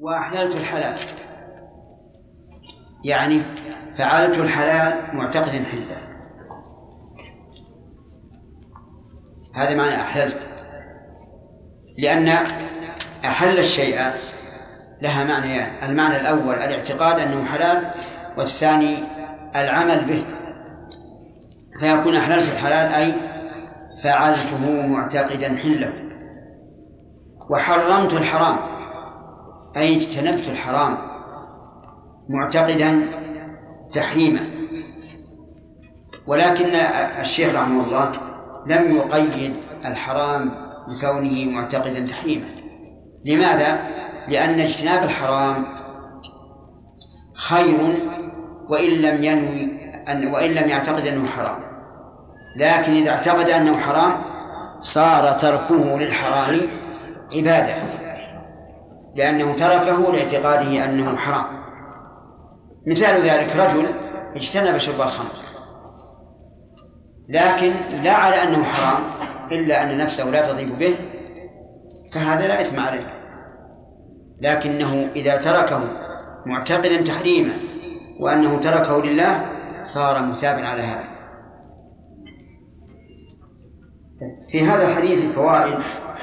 وأحللت الحلال، يعني فعلت الحلال معتقد حله، هذا معنى أحللت. لأن أحل الشيء لها معنيان: المعنى الأول الاعتقاد أنه حلال، والثاني العمل به. فيكون أحللت الحلال أي فعلته معتقدا حله. وحرمت الحرام أي اجتنبت الحرام معتقدا تحريما. ولكن الشيخ رحمه الله لم يقيد الحرام بكونه معتقدا تحريما. لماذا؟ لأن اجتناب الحرام خير وإن لم يعتقد أنه حرام، لكن إذا اعتقد أنه حرام صار تركه للحرام عبادة، لأنه تركه لاعتقاده أنه حرام. مثال ذلك رجل اجتنب شرب الخمر لكن لا على أنه حرام إلا أن نفسه لا تطيب به، فهذا لا إثم عليه، لكنه إذا تركه معتقدا تحريما وأنه تركه لله صار مثابا على هذا. في هذا الحديث فوائد.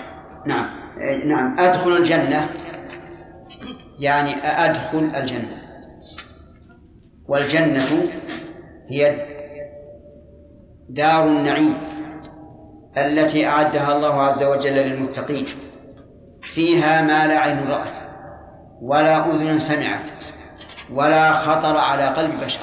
نعم أدخل الجنة يعني أدخل الجنة، والجنة هي دار النعيم التي أعدها الله عز وجل للمتقين، فيها ما لا عين رأت ولا أذن سمعت ولا خطر على قلب بشر.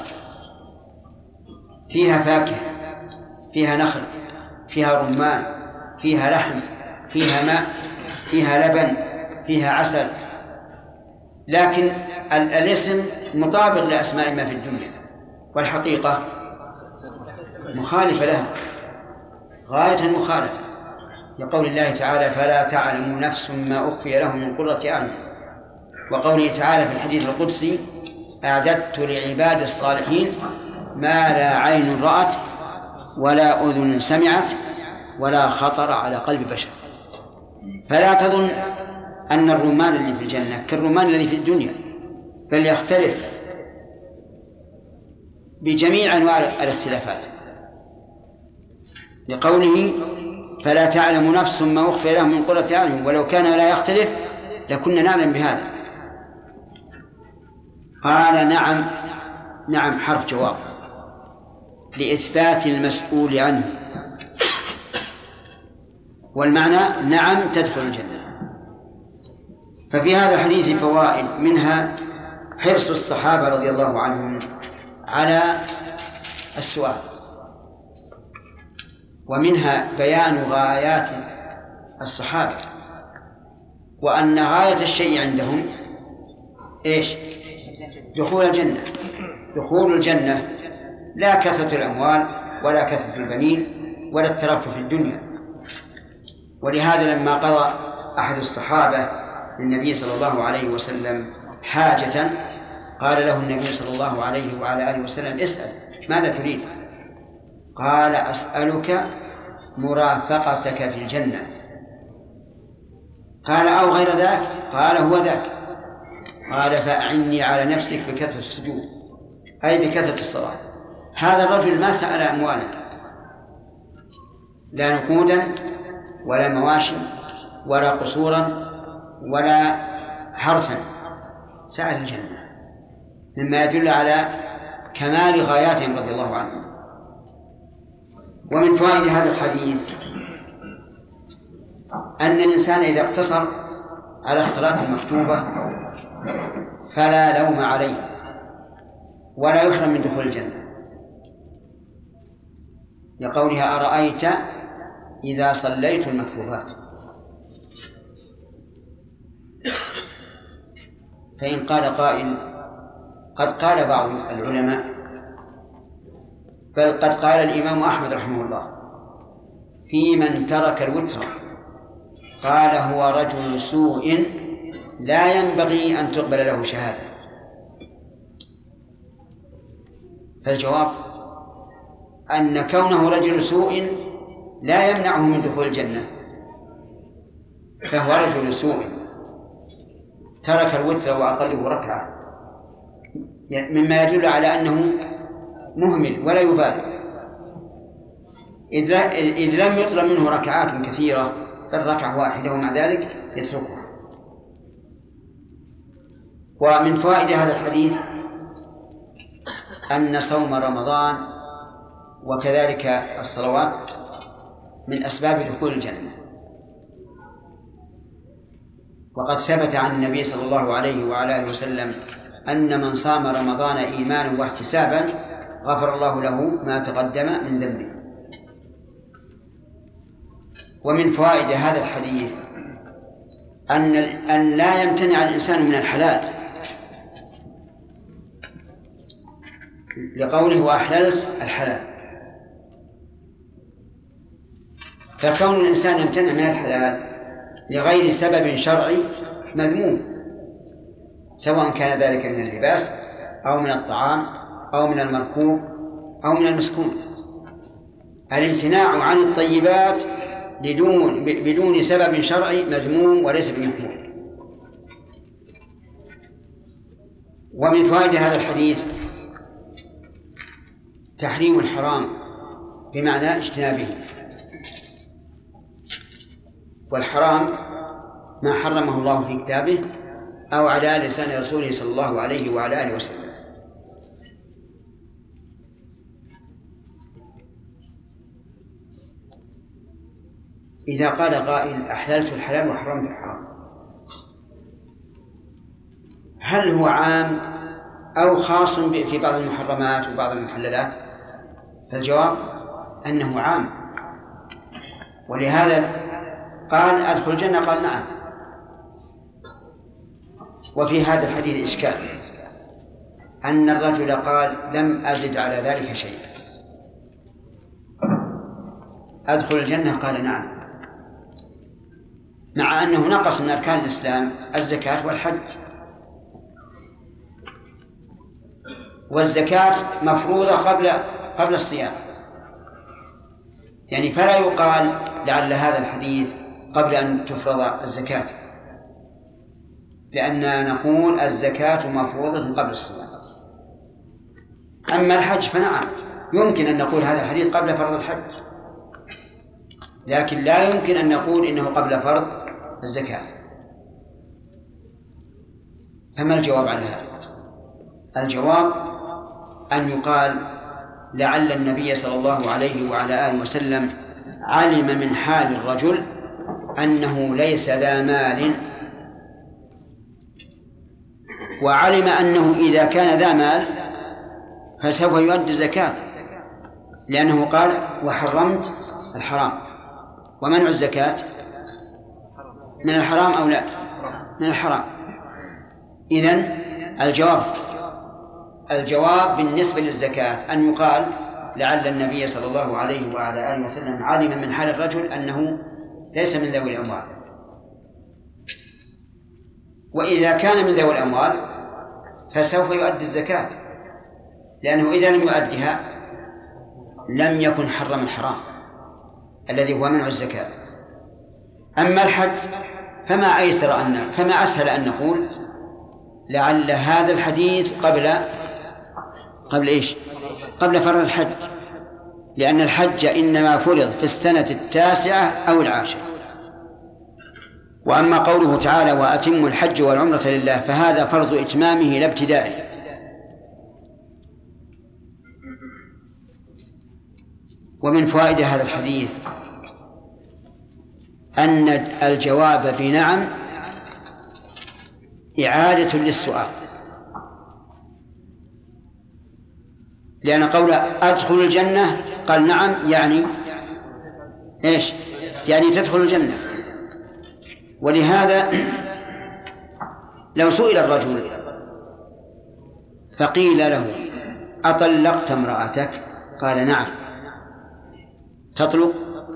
فيها فاكهة، فيها نخل، فيها رمان، فيها لحم، فيها ماء، فيها لبن، فيها عسل. لكن الاسم مطابق لأسماء ما في الدنيا، والحقيقة مخالفة لها غاية المخالفة، لقول الله تعالى: فلا تعلم نفس ما أخفي لهم من قرة أعين، وقوله تعالى في الحديث القدسي: أعددت لعباد الصالحين ما لا عين رأت ولا أذن سمعت ولا خطر على قلب بشر. فلا تظن أن الرمان اللي في الجنة كالرمان الذي في الدنيا، بل يختلف بجميع أنواع الاختلافات، لقوله: فلا تعلم نفس ما أخفي لهم من قرة أعين. ولو كان لا يختلف لكنا نعلم بهذا. قال: نعم حرف جواب لإثبات المسؤول عنه، والمعنى نعم تدخل الجنة. ففي هذا الحديث فوائد، منها حرص الصحابة رضي الله عنهم على السؤال، ومنها بيان غايات الصحابة، وأن غاية الشيء عندهم إيش؟ دخول الجنة. دخول الجنة، لا كثرة الأموال ولا كثرة البنين ولا الترف في الدنيا. ولهذا لما قضى أحد الصحابة للنبي صلى الله عليه وسلم حاجة قال له النبي صلى الله عليه وعلى آله وسلم: اسأل، ماذا تريد؟ قال: أسألك مرافقتك في الجنة. قال: أو غير ذاك؟ قال: هو ذاك. قال: فأعني على نفسك بكثرة السجود، أي بكثرة الصلاة. هذا الرجل ما سأل أموالا، لا نقودا ولا مواشي ولا قصورا ولا حرثا، سأل الجنة، مما يدل على كمال غاياتهم رضي الله عنهم. ومن فوائد هذا الحديث أن الإنسان إذا اقتصر على الصلاة المكتوبة فلا لوم عليه ولا يحرم من دخول الجنة، لقولها: أرأيت إذا صليت المكتوبات. فإن قال قائل: قد قال بعض العلماء، بل قد قال الإمام أحمد رحمه الله في من ترك الوتر، قال: هو رجل سوء لا ينبغي أن تقبل له شهادة. فالجواب أن كونه رجل سوء لا يمنعه من دخول الجنة، فهو رجل سوء ترك الوتر وأقله ركعة، مما يدل على أنه مهمل ولا يبالي، إذ لم يطلب منه ركعات كثيرة بل ركعة واحدة ومع ذلك يتركها. ومن فوائد هذا الحديث أن صوم رمضان وكذلك الصلوات من أسباب دخول الجنة، وقد ثبت عن النبي صلى الله عليه وعلى آله وسلم أن من صام رمضان إيمانا واحتسابا غفر الله له ما تقدم من ذنبه. ومن فوائد هذا الحديث أن لا يمتنع الإنسان من الحلال، لقوله وأحللت الحلال، فكون الإنسان يمتنع من الحلال لغير سبب شرعي مذموم، سواء كان ذلك من اللباس أو من الطعام أو من المركوب أو من المسكون. الامتناع عن الطيبات بدون سبب شرعي مذموم وليس بمحمود. ومن فوائد هذا الحديث تحريم الحرام بمعنى اجتنابه، والحرام ما حرمه الله في كتابه أو على لسان رسوله صلى الله عليه وعلى آله وسلم. إذا قال قائل أحللت الحلال وحرمت الحرام، هل هو عام أو خاص في بعض المحرمات وبعض المحللات؟ فالجواب أنه عام، ولهذا قال أدخل الجنة، قال نعم. وفي هذا الحديث إشكال، أن الرجل قال لم أزد على ذلك شيء، أدخل الجنة قال نعم، مع أنه نقص من أركان الإسلام الزكاة والحج، والزكاة مفروضة قبل الصيام، يعني فلا يقال لعل هذا الحديث قبل أن تفرض الزكاة، لأننا نقول الزكاة مفروضة قبل الصيام. أما الحج فنعم يمكن أن نقول هذا الحديث قبل فرض الحج، لكن لا يمكن أن نقول إنه قبل فرض الزكاة. فما الجواب على هذا؟ الجواب أن يقال لعل النبي صلى الله عليه وعلى آله وسلم علم من حال الرجل أنه ليس ذا مال، وعلم أنه إذا كان ذا مال فسوف يؤدي الزكاة، لأنه قال وحرمت الحرام، ومنع الزكاة من الحرام أو لا؟ من الحرام. إذن الجواب بالنسبة للزكاة أن يقال لعل النبي صلى الله عليه وعلى آله وسلم علم من حال الرجل أنه ليس من ذوي الأموال، وإذا كان من ذوي الأموال فسوف يؤدي الزكاة، لأنه إذا لم يؤدها لم يكن حرم الحرام الذي هو منع الزكاة. أما الحج فما أسهل أن نقول لعل هذا الحديث قبل إيش؟ قبل فرض الحج، لأن الحج إنما فرض في السنة 9 أو 10. وأما قوله تعالى وأتموا الحج والعمرة لله فهذا فرض إتمامه لا ابتدائه. ومن فوائد هذا الحديث أن الجواب بنعم إعادة للسؤال، لأن قول أدخل الجنة قال نعم يعني إيش؟ يعني تدخل الجنة. ولهذا لو سئل الرجل فقيل له أطلقت امرأتك؟ قال نعم. تطلق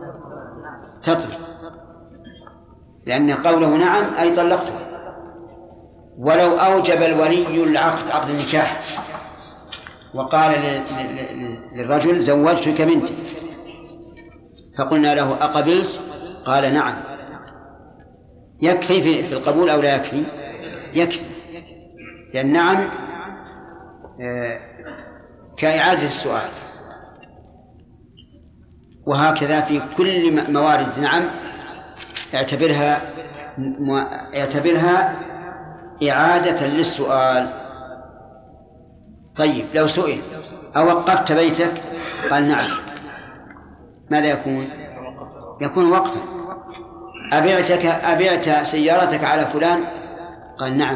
لأن قوله نعم أي طلقته. ولو أوجب الولي العقد عقد النكاح وقال للرجل زوجتك بنتي، فقلنا له أقبلت؟ قال نعم، يكفي في القبول أو لا يكفي؟ يكفي، لأن نعم كإعادة السؤال. وهكذا في كل موارد نعم اعتبرها إعادة للسؤال. طيب لو سئل أوقفت بيتك؟ قال نعم، ماذا يكون؟ يكون وقفا. أبعت سيارتك على فلان؟ قال نعم،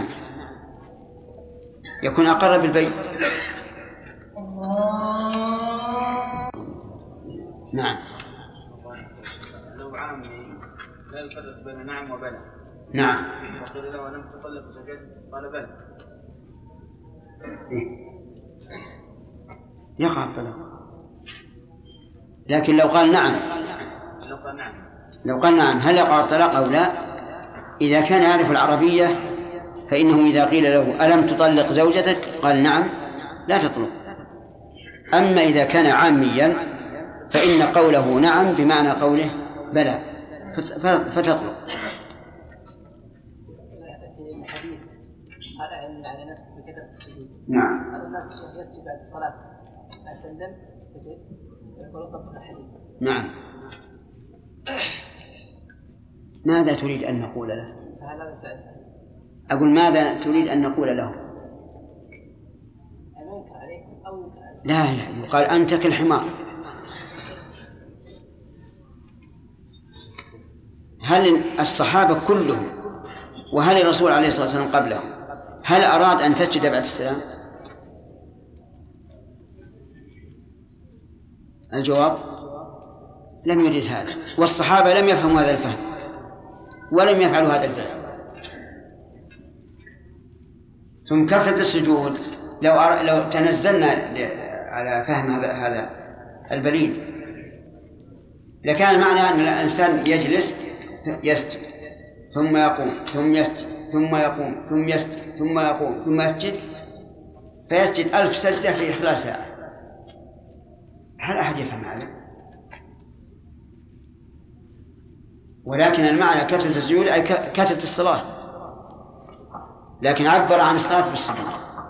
يكون أقر بالبيع. نعم. لو عامي لا يفرق بين نعم وبلى. نعم. وقيل له لم تطلق زوجتك؟ قال بلى. يقع الطلاق. لكن لو قال نعم هل يقع الطلاق أو لا؟ إذا كان يعرف العربية فإنه إذا قيل له ألم تطلق زوجتك؟ قال نعم، لا تطلق. أما إذا كان عاميا فإن قوله نعم بمعنى قوله بلى فتطلق. على نفسه بكثرة السجود. نعم. هذا الناس يسجد بعد الصلاة أسلم سجد ويقول طبق الحديث. نعم. ماذا تريد أن نقول له؟ فهل هذا الفعل صحيح؟ أقول ماذا تريد أن نقول له؟ أن ينكر عليه أو ينكر عليه. لا يقال أنت كالحمار. هل الصحابة كلهم وهل الرسول عليه الصلاة والسلام قبلهم هل أراد أن تسجد بعد السلام؟ الجواب لم يريد هذا، والصحابة لم يفهموا هذا الفهم ولم يفعلوا هذا الفعل. ثم كثرة السجود لو تنزلنا على فهم هذا البليد لكان معنى أن الإنسان يجلس يسجد ثم يقوم ثم يسجد ثم يقوم ثم يسجد ثم يقوم ثم يسجد، فيسجد 1000 سجدة في خلال ساعة. هل أحد يفهم هذا؟ ولكن المعنى كثرة السجود أي كثرة الصلاة، لكن عبر عن الصلاة بالسجود.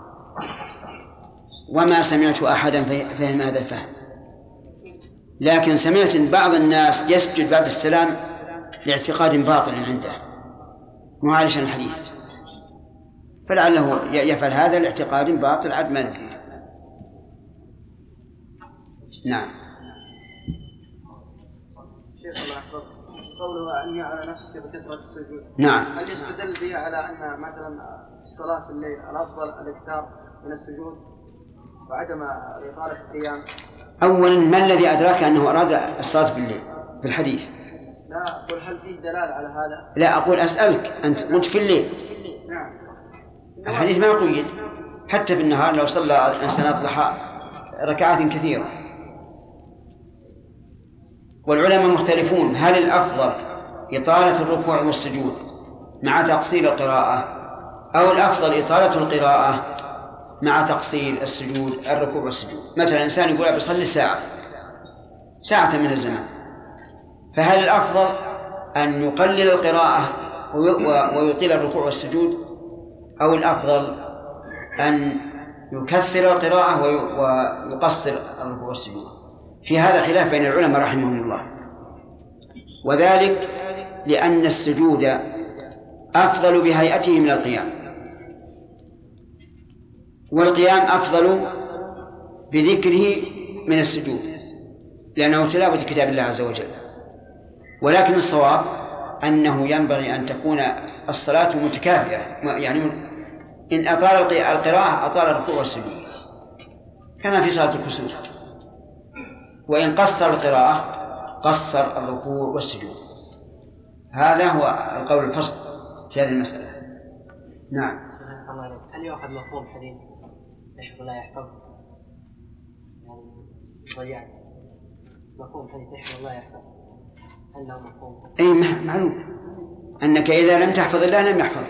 وما سمعت أحدا فهم هذا الفهم، لكن سمعت بعض الناس يسجد بعد السلام لاعتقاد باطل عنده معالجا الحديث، فلعله يفعل هذا لاعتقاد باطل عد ما فيه. نعم. شيخ الله يحفظك، قوله أني على نفسك بكثرة السجود، نعم، هل يستدل به على أن مثلا في الصلاة في الليل الأفضل الإكثار من السجود وعدم إطالة القيام؟ أولا ما الذي أدراك أنه أراد الصلاة بالليل في الحديث؟ لا أقول هل فيه دلالة على هذا؟ لا أقول أسألك، أنت قلت في الليل. نعم. الحديث ما قيد، حتى بالنهار لو صلى إنسان الضحى ركعات كثيرة. والعلماء مختلفون هل الأفضل إطالة الركوع والسجود مع تقصير القراءة أو الأفضل إطالة القراءة مع تقصير السجود الركوع والسجود. مثلا إنسان يقول بيصلي ساعة من الزمان، فهل الأفضل أن يقلل القراءة ويطيل الركوع والسجود أو الأفضل أن يكثر القراءة ويقصر الركوع والسجود؟ في هذا خلاف بين العلماء رحمهم الله، وذلك لأن السجود أفضل بهيئته من القيام، والقيام أفضل بذكره من السجود لأنه تلاوة كتاب الله عز وجل. ولكن الصواب أنه ينبغي أن تكون الصلاة متكافئة، يعني إن أطال القراءة أطال الركوع والسجود كما في صلاة الكسوف، وإن قصر القراءة قصر الركوع والسجود. هذا هو القول الفصل في هذه المسألة. نعم. صلى الله عليه، هل يؤخذ مفهوم حديث يحفظ لا يحفظ؟ يعني ضيعت مفهوم حديث يحفظ لا يحفظ، هل له مفهوم؟ أي معلوم أنك إذا لم تحفظ الله لم يحفظ.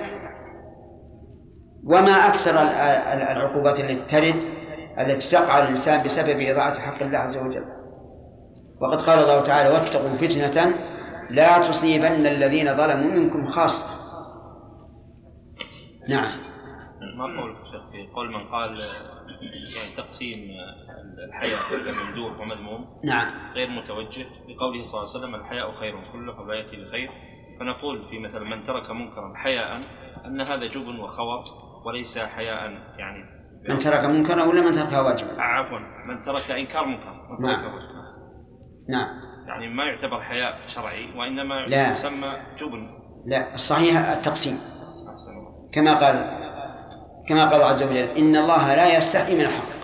وما أكثر العقوبات التي تقع على الإنسان بسبب إضاعة حق الله عز وجل. وقد قال الله تعالى واتقوا فتنة لا تصيبن الذين ظلموا منكم خاصة. نعم. ما قولك شيخ في قول من قال يعني تقسيم الحياة إلى ممدوح ومذموم نعم غير متوجه بقوله صلى الله عليه وسلم الحياء خير كله ولا يأتي بخير، فنقول في مثل من ترك منكرا حياء أن هذا جبن وخور وليس حياء، يعني من ترك منكرا ولا من ترك واجبا؟ عفوا من ترك إنكار منكر. نعم يعني ما يعتبر حياء شرعي وإنما لا. يسمى جبن. لا، الصحيح التقسيم كما قال الله عز وجل إن الله لا يستحي من الحق.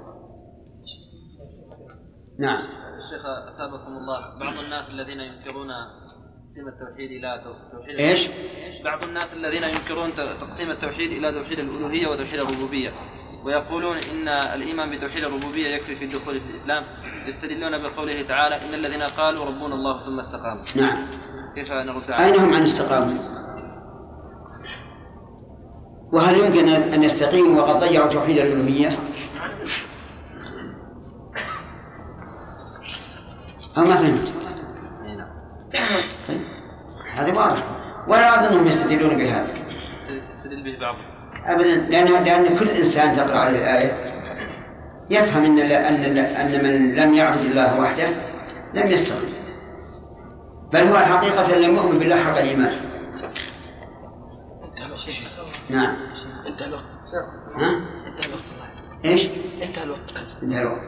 نعم. الشيخ أثابكم الله، بعض الناس الذين ينكرون تقسيم التوحيد إلى توحيد إيش؟ بعض الناس الذين ينكرون تقسيم التوحيد إلى توحيد الألوهية وتوحيد الربوبية، ويقولون إن الإيمان بتوحيد الربوبية يكفي في الدخول في الإسلام، يستدلون بقوله تعالى إن الذين قالوا ربنا الله ثم استقاموا. نعم. كيف نرد عليه؟ أين هم عن استقاموا؟ وهل يمكن أن يستقيموا وقد ضيعوا توحيد الألوهية؟ أو ما فهمت؟ طيب. هذا واضح، ولا أظنهم يستدلون بهذا. يستدل به بعضهم أبدا، لأن كل إنسان تقرأ عليه الآية يفهم أن من لم يعبد الله وحده لم يستقيم، بل هو حقيقة لم يؤمن بالله حق الإيمان. نعم. انتهى الوقت. ها؟ انتهى الوقت. إيش؟ انتهى الوقت. انتهى الوقت.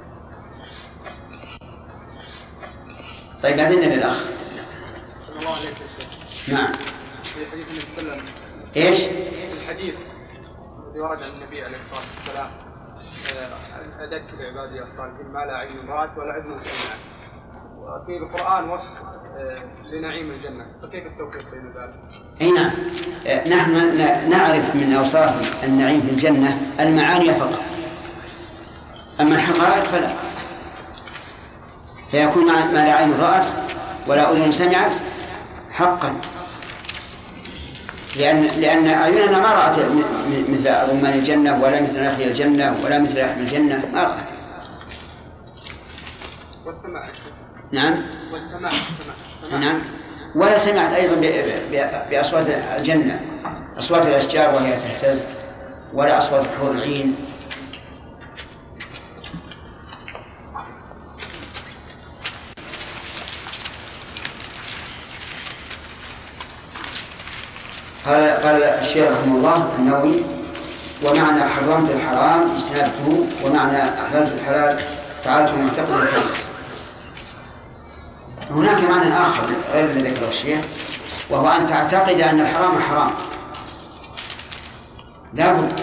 طيب أذن للأخ. صلى الله عليه وسلم. نعم. في حديث النبي صلى الله عليه وسلم. إيش؟ الحديث الذي ورد عن النبي عليه الصلاة والسلام أذكر عبادي الصالحين ما لا عين رأت ولا أذن سمعت. وفي القرآن وصف لنعيم الجنة، فكيف التوفيق بين ذلك؟ أي نعم. نحن نعرف من أوصاف النعيم في الجنة المعاني فقط، أما الحقائق فلا، فيكون ما لا عين رأت ولا أذن سمعت حقا، لأن أعيننا ما رأت مثل رمان الجنة ولا مثل نخيل الجنة ولا مثل لحم الجنة، ما رأت. والسماع. نعم. والسماع. نعم. ولا سمعت أيضا بأصوات الجنة، أصوات الأشجار وهي تهتز، ولا أصوات حور العين. قال الشيخ رحمه الله النووي: ومعنى حرمت الحرام اجتنبته، ومعنى أحللت الحلال فعلت معتقد الحلال. هناك معنى آخر غير الذي ذكره الشيخ، وهو أن تعتقد أن الحرام حرام، لا بد،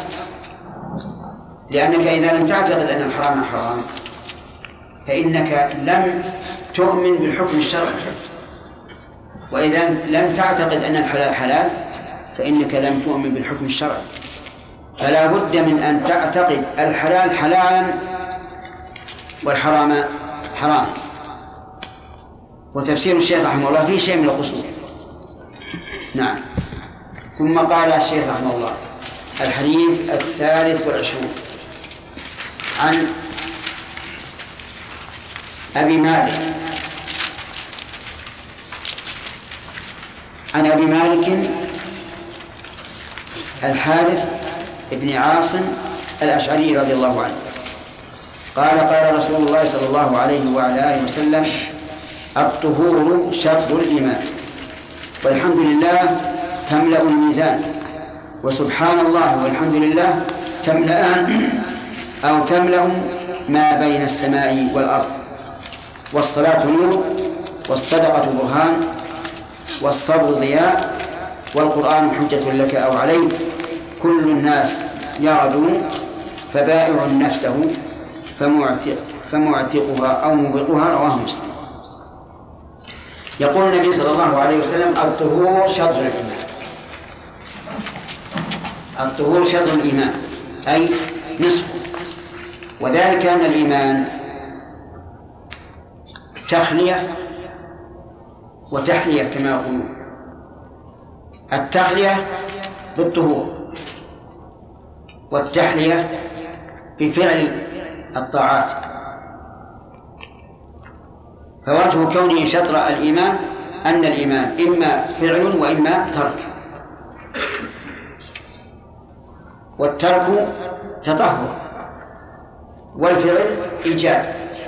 لأنك إذا لم تعتقد أن الحرام حرام فإنك لم تؤمن بالحكم الشرعي، وإذا لم تعتقد أن الحلال حلال فإنك لم تؤمن بالحكم الشرعي. فلا بد من أن تعتقد الحلال حلالا والحرام حرام. وتفسير الشيخ رحمه الله فيه شيء من القصور. نعم. ثم قال الشيخ رحمه الله: الحديث 23 عن أبي مالك الحارث بن عاصم الأشعري رضي الله عنه قال: قال رسول الله صلى الله عليه وعلى آله وسلم: الطهور شطر الإيمان، والحمد لله تملأ الميزان، وسبحان الله والحمد لله تملأان أو تملأ ما بين السماء والأرض، والصلاة نور، والصدقة برهان، والصبر ضياء، والقرآن حجة لك أو عليك، كل الناس يغدو فبائع نفسه فمعتقها أو موبقها. رواه مسلم. يقول النبي صلى الله عليه وسلم: الطهور شطر الإيمان. الطهور شطر الإيمان أي نصفه، وذلك أن الإيمان تخلية وتحلية كما يقولون. التخلية بالطهور، والتحلية بفعل الطاعات. فوجه كونه شطر الإيمان أن الإيمان إما فعل وإما ترك. والترك تطهر، والفعل إيجاب.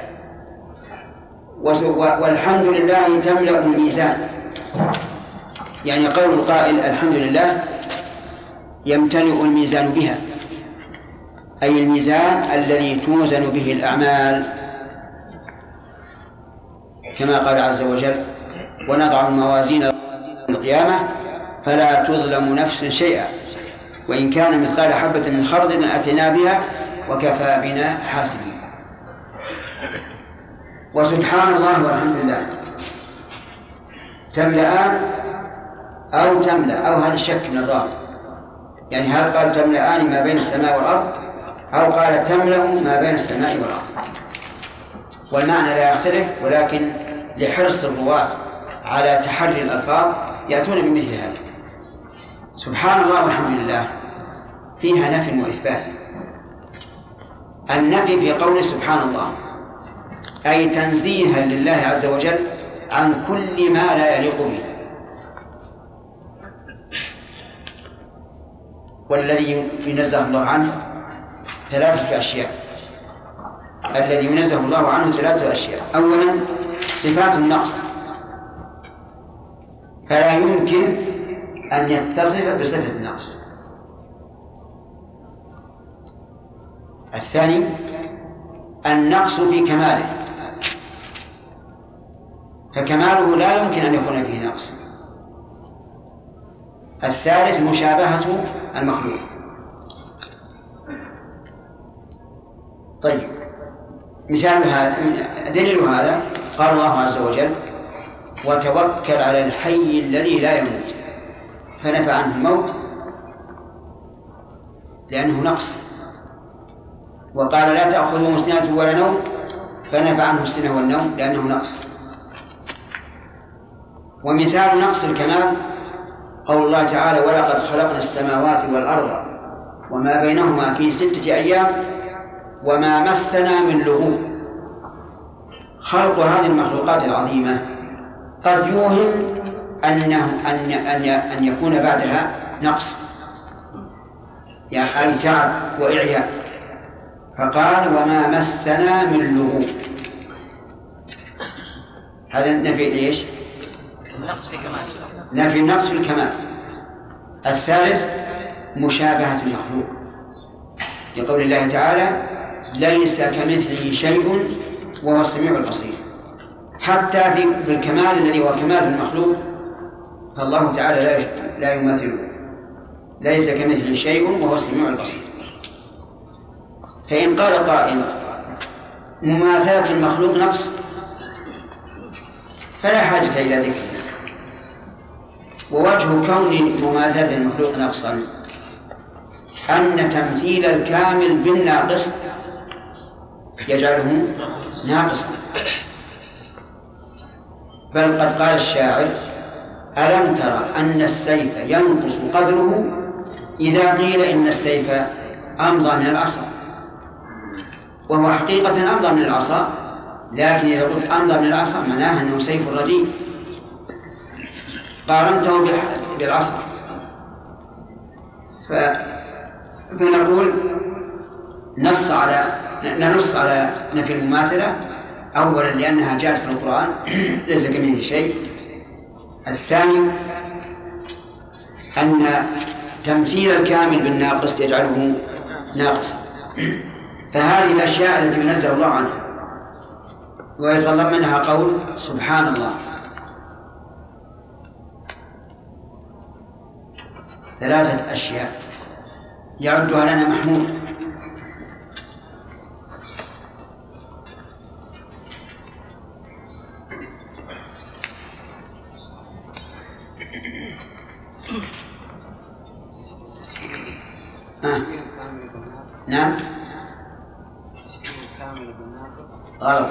والحمد لله تملأ الميزان، يعني قول القائل الحمد لله يمتلئ الميزان بها، أي الميزان الذي توزن به الأعمال، كما قال عز وجل: ونضع الموازين القيامة فلا تظلم نفس شيئا وإن كان مثقال حبة من خردل أتينا بها وكفى بنا حاسبين. وسبحان الله والحمد لله تملأان أو تملأ، أو هذا الشك من الراوي، يعني هل قال تملأان ما بين السماء والأرض أو قال تملأ ما بين السماء والأرض؟ والمعنى لا يختلف، ولكن لحرص الرواة على تحري الألفاظ يأتون بمثل هذا. سبحان الله والحمد لله فيها نفي وإثبات. النفي في قوله سبحان الله أي تنزيها لله عز وجل عن كل ما لا يليق به. والذي ينزه الله عنه 3 أشياء. الذي ينزه الله عنه 3 أشياء. أولا صفات النقص، فلا يمكن أن يتصف بصفة النقص. الثاني النقص في كماله، فكماله لا يمكن أن يكون فيه نقص. الثالث مشابهة المخلوق. طيب، مثال هذا، دليل هذا قال الله عز وجل: وتوكل على الحي الذي لا يموت، فنفى عنه الموت لأنه نقص. وقال: لا تأخذه سنة ولا نوم، فنفى عنه السنة والنوم لأنه نقص. ومثال نقص الكمال قول الله تعالى: ولقد خلقنا السماوات والأرض وما بينهما في 6 أيام وما مسنا من لغوب. خلق هذه المخلوقات العظيمة قد يوهم أن يكون بعدها نقص، يعني أي تعب وإعياء، فقال: وما مسنا من لغوب. هذا نفي ليش؟ النقص في كمال. نفي النقص في الكمال. الثالث مشابهة المخلوق، لقول الله تعالى: ليس كمثله شيء وهو السميع البصير. حتى في الكمال الذي هو كمال المخلوق فالله تعالى لا يماثله، ليس كمثله شيء وهو السميع البصير. فإن قال قائل: مماثلة المخلوق نقص، فلا حاجة إلى ذكره. ووجه كون مماثلة المخلوق نقصا أن تمثيل الكامل بالناقص يجعله ناقصا. بل قد قال الشاعر: ألم ترى أن السيف ينقص قدره إذا قيل إن السيف أمضى من العصا. وهو حقيقة أمضى من العصا، لكن إذا قلت أمضى من العصا معناه أنه سيف رديء، قارنته بالعصا. فنقول ننص على نفي المماثلة، أولا لأنها جاءت في القرآن ليس كمثله شيء. الثاني أن تمثيل الكامل بالناقص يجعله ناقصا. فهذه الأشياء التي ينزه الله عنها ويتضمنها قول سبحان الله 3 أشياء يعدها لنا محمود. نعم غلط.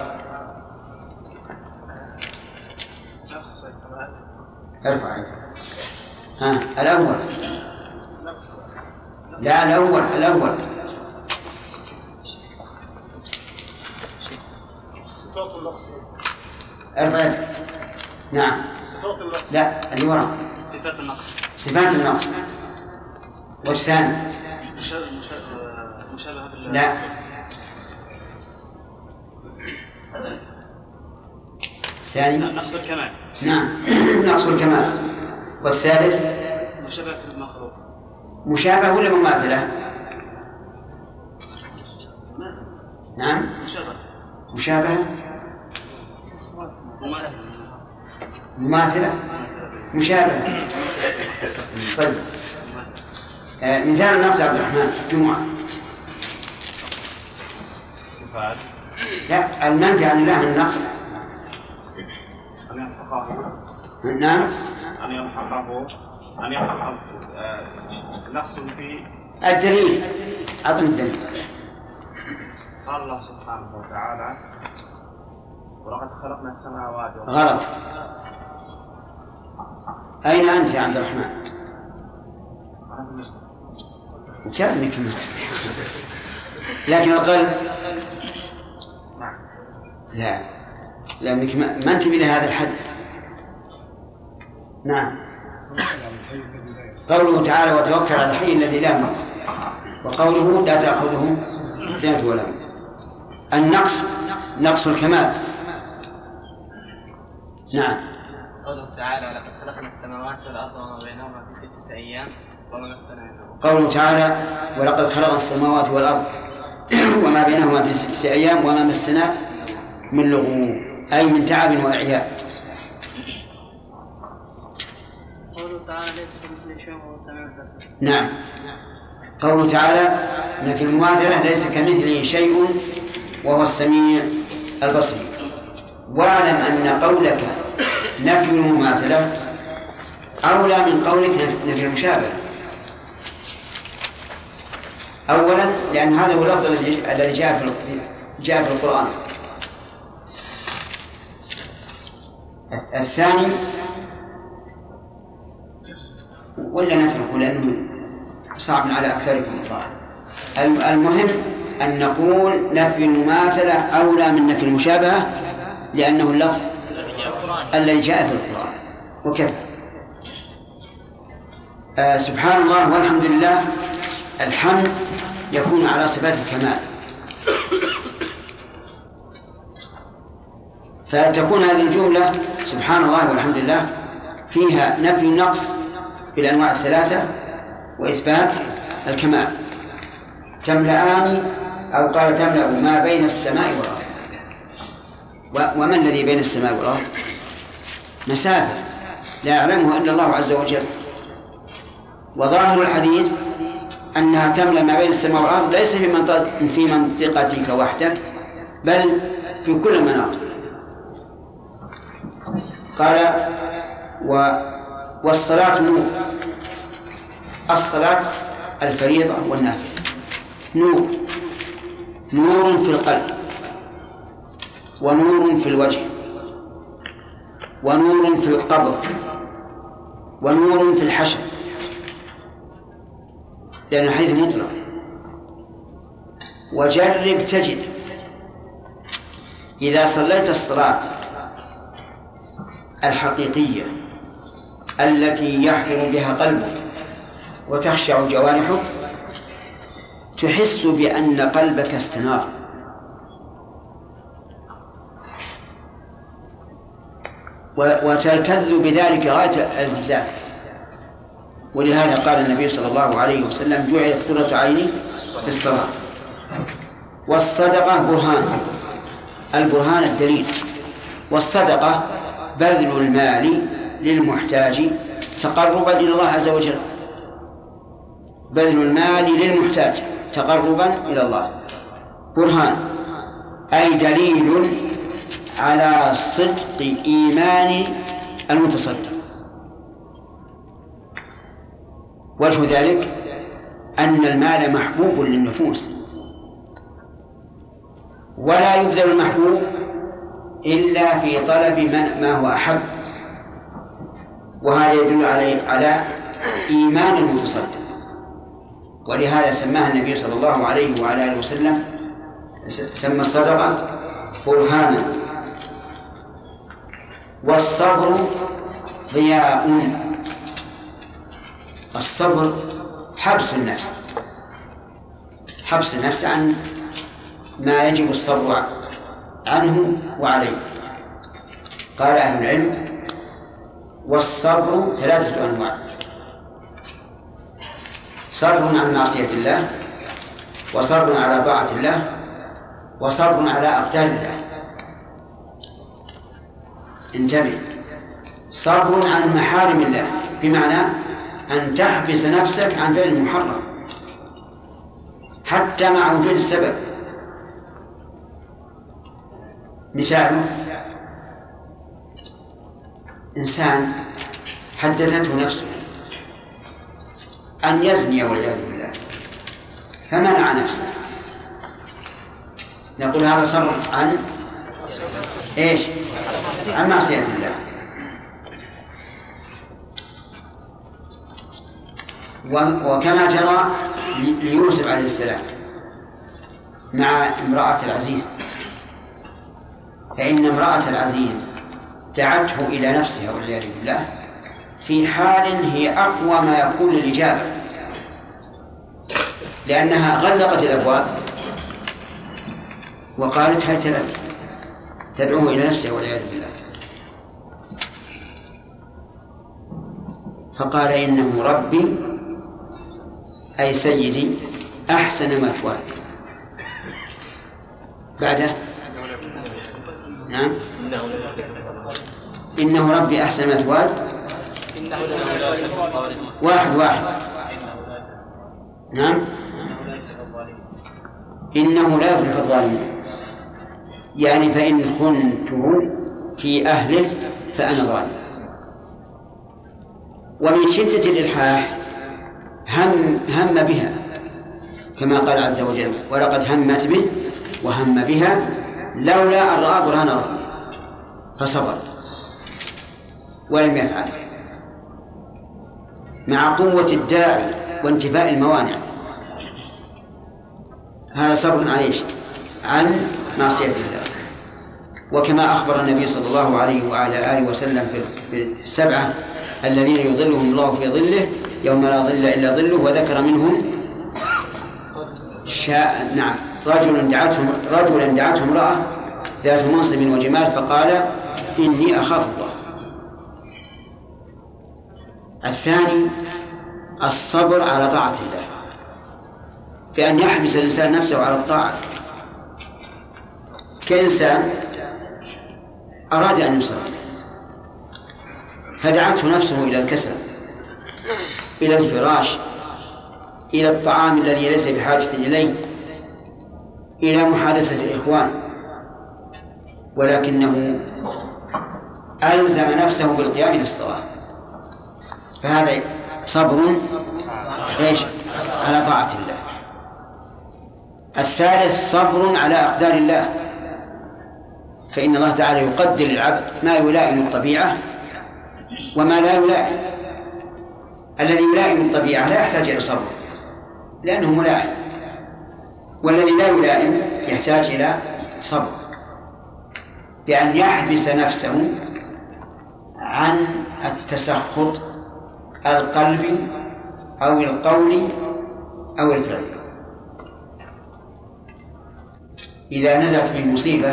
ارفع الأول. لا الأول صفات النقص. ارفع. نعم صفات النقص. لا اللي وراء صفات النقص. صفات النقص. والثاني مشابهة بالله. لا. الثاني نقص الكمال. نعم نقص الكمال. والثالث مشابهة المخلوق. مشابهة ولا مماثلة؟ نعم مشابهة مماثلة مشابهة. طيب مثال النقص عبد الرحمن جمعة. صفات لا المنفي عن الله النقص. أن يلحقه نعم أن يلحقه نقص في الدليل. أعطني الدليل. قال الله سبحانه وتعالى ولقد خلقنا السماوات والأرض. غلط. أين أنت يا عبد الرحمن؟ أنا في المسجد. وكأنك في المسجد. لكن القلب لا لأنك ما انتبه لهذا الحد. نعم قوله تعالى وتوكل على الحي الذي لا يموت، وقوله لا تأخذه سنة ولا نوم. النقص نقص الكمال. نعم قوله تعالى ولقد خلقنا السماوات والأرض وما بينهما في 6 أيام وما مسنا من لغوب. قوله تعالى ولقد خلقنا السماوات والأرض وما بينهما في 6 أيام وما مسنا من لغوب، أي من تعب وإعياء. قوله تعالى ليس كمثله شيء وهو السميع البصير. نعم قوله تعالى إن في المماثلة ليس كمثله شيء وهو السميع البصير. واعلم أن قولك نفي المماثلة أولى من قولك نفي المشابهة. أولا لأن هذا هو اللفظ الذي جاء في القرآن. الثاني ولا نتركه لأنه صعب على أكثركم الظاهر. المهم أن نقول نفي المماثلة أولى من نفي المشابهة لأنه اللفظ الذي جاء في القرآن. وكيف سبحان الله والحمد لله. الحمد يكون على صفات الكمال، فتكون هذه الجملة سبحان الله والحمد لله فيها نفي النقص بالأنواع الثلاثة وإثبات الكمال. تملأان أو قال تملأ ما بين السماء والأرض. وما الذي بين السماء والأرض؟ مسافة لا يعلمه إلا الله عز وجل. وظاهر الحديث أنها تملأ ما بين السماء والأرض ليس في منطقتك وحدك بل في كل المناطق. قال والصلاة نور. الصلاة الفريضة والنافلة نور، نور في القلب ونور في الوجه ونور في القبر ونور في الحشر، لأن الحديث مطلق. وجرب تجد إذا صليت الصلاة الحقيقية التي يحضر بها قلبك وتخشع جوارحك تحس بأن قلبك استنار. وتلتذ بذلك غاية الالتزام. ولهذا قال النبي صلى الله عليه وسلم جعلت قرة عيني في الصلاة. والصدقة برهان، البرهان الدليل. والصدقة بذل المال للمحتاج تقربا إلى الله عز وجل. بذل المال للمحتاج تقربا إلى الله. برهان أي دليل على صدق إيمان المتصدق. وجه ذلك أن المال محبوب للنفوس، ولا يبذل المحبوب إلا في طلب ما هو أحب، وهذا يدل على إيمان المتصدق. ولهذا سماها النبي صلى الله عليه وعلى آله وسلم سمى الصدقة برهانا. والصبر ضياء. الصبر حبس النفس حبس النفس عن ما يجب الصبر عنه وعليه. قال أهل العلم: والصبر 3 أنواع: صبر عن معصية الله، وصبر على طاعة الله، وصبر على أقدار الله. انتبه، صبر عن محارم الله بمعنى أن تحبس نفسك عن فعل المحرم حتى مع وجود السبب. مثاله: إنسان حدثته نفسه أن يزني والعياذ بالله فمنع نفسه، نقول هذا صبر عن إيش؟ عن معصية الله. وكما جرى ليوسف عليه السلام مع امرأة العزيز، فإن امرأة العزيز دعته إلى نفسها والعياذ بالله في حال هي أقوى ما يكون للإجابة، لأنها غلقت الأبواب وقالت: هل تلك؟ تدعوه إلى نفسه والعياذ بالله. فقال: إنه ربي أي سيدي أحسن مثواي. بعده: نعم، إنه ربي أحسن مثواي. واحد. نعم، إنه لا يفلح الظالمون، يعني فإن خنته في أهله فأنا ظالم. ومن شدة الإلحاح هم بها، كما قال عز وجل: ولقد همت به وهم بها لولا أن رأى برهان ربه فصبر ولم يفعل، مع قوة الداعي وانتفاء الموانع. هذا صبر عن معصية الله. وكما أخبر النبي صلى الله عليه وعلى آله وسلم في 7 الذين يظلهم الله في ظله يوم لا ظل إلا ظله، وذكر منهم رجلا دعته امرأة ذات منصب وجمال فقال: إني أخاف الله. الثاني الصبر على طاعة الله، بأن يحبس الإنسان نفسه على الطاعة. كإنسان أراد أن يصلي فدعته نفسه إلى الكسل، إلى الفراش، إلى الطعام الذي ليس بحاجة إليه، إلى محادثة الإخوان، ولكنه ألزم نفسه بالقيام للصلاة، فهذا صبر على طاعة الله. الثالث صبر على أقدار الله، فإن الله تعالى يقدر للعبد ما يلائم الطبيعة وما لا يلائم. الذي يلائم الطبيعة لا يحتاج إلى صبر لأنه ملائم، والذي لا يلائم يحتاج إلى صبر بأن يحبس نفسه عن التسخط القلبي أو القولي أو الفعلي. إذا نزلت به مصيبة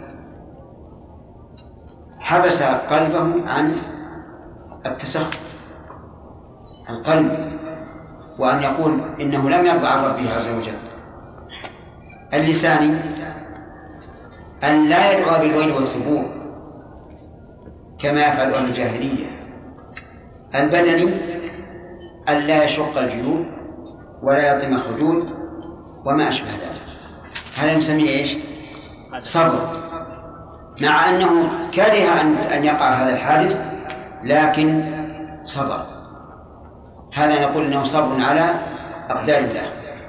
حبس قلبه عن التسخط القلبي، وأن يقول إنه لم يرضى عن ربه عز وجل. اللساني أن لا يدعو بالويل والثبور كما يفعل أهل الجاهلية. البدني أن لا يشق الجيوب ولا يطم الخدود وما أشبه ذلك. هذا نسميه صبر، مع أنه كره أن يقع هذا الحادث لكن صبر. هذا نقول إنه صبر على أقدار الله.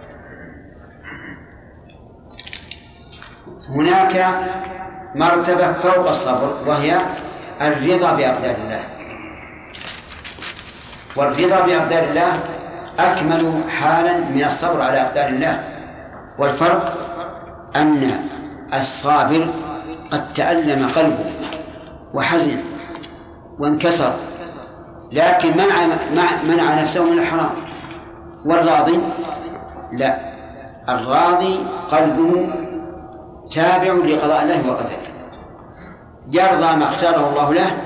هناك مرتبة فوق الصبر وهي الرضا بأقدار الله، والرضا بأقدار الله أكمل حالا من الصبر على أقدار الله. والفرق أن الصابر قد تألم قلبه وحزن وانكسر لكن منع نفسه من الحرام، والراضي لا، الراضي قلبه تابع لقضاء الله وقدره، يرضى ما اختاره الله له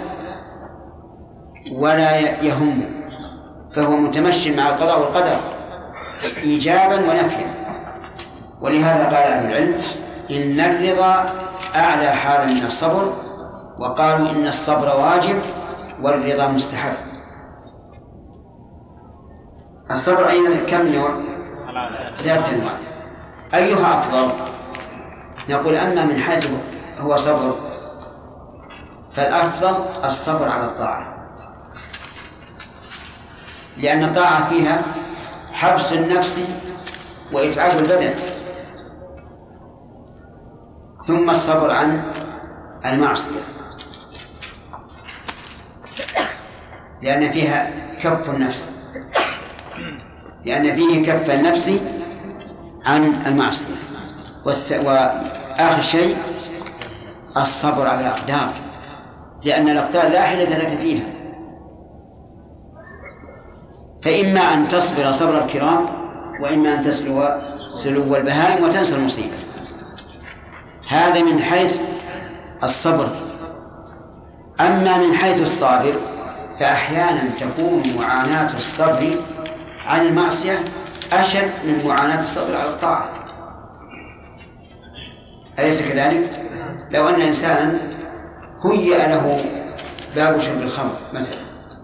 ولا يهم، فهو متمشي مع القضاء والقدر إيجابا ونفيا. ولهذا قال أهل العلم إن الرضا أعلى حال من الصبر، وقالوا إن الصبر واجب والرضا مستحب. الصبر أين كم نوع؟ 3 أنواع. أيها أفضل؟ نقول أما من حيث هو صبر فالأفضل الصبر على الطاعة، لأن الطاعة فيها حبس النفس وإتعاب البدن، ثم الصبر عن المعصية لأن فيها كف النفس، لأن فيه كف النفس عن المعصية. وآخر شيء الصبر على الأقدار، لأن الأقدار لا حيلة لك فيها، فإما أن تصبر صبر الكرام وإما أن تسلو سلو البهائم وتنسى المصيبة. هذا من حيث الصبر. أما من حيث الصابر فأحيانا تكون معاناة الصبر عن المعصية أشد من معاناة الصبر على الطاعة، أليس كذلك؟ لو أن إنسانا هيأ له باب شرب الخمر مثلا،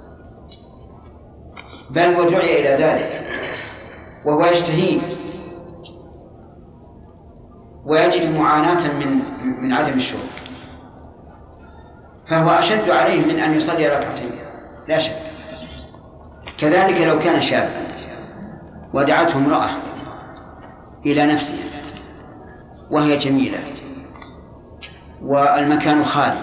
بل ودعي إلى ذلك وهو يشتهيه ويجد معاناة من عدم الشرب، فهو أشد عليه من أن يصلي ركعتين لا شك. كذلك لو كان شابا ودعته امرأة إلى نفسها وهي جميلة والمكان خالي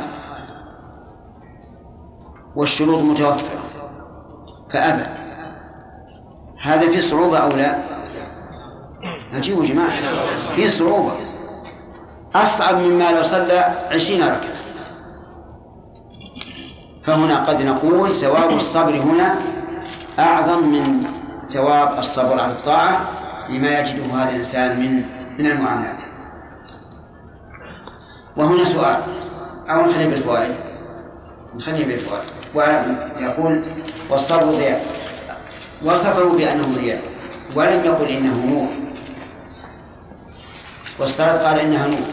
والشروط متوفرة فأبى، هذا فيه صعوبة أو لا؟ أجيبوا جماعة، فيه صعوبة أصعب مما لو صلى 20 ركعة. فهنا قد نقول ثواب الصبر هنا أعظم من ثواب الصبر على الطاعة لما يجده هذا الإنسان من المعاناة. وهنا سؤال أو نخليه بالفوائد، ويقول والصبر ضياء، وصفه بأنه ضياء ولم يقل إنه نور، واسترد قال إنها نور،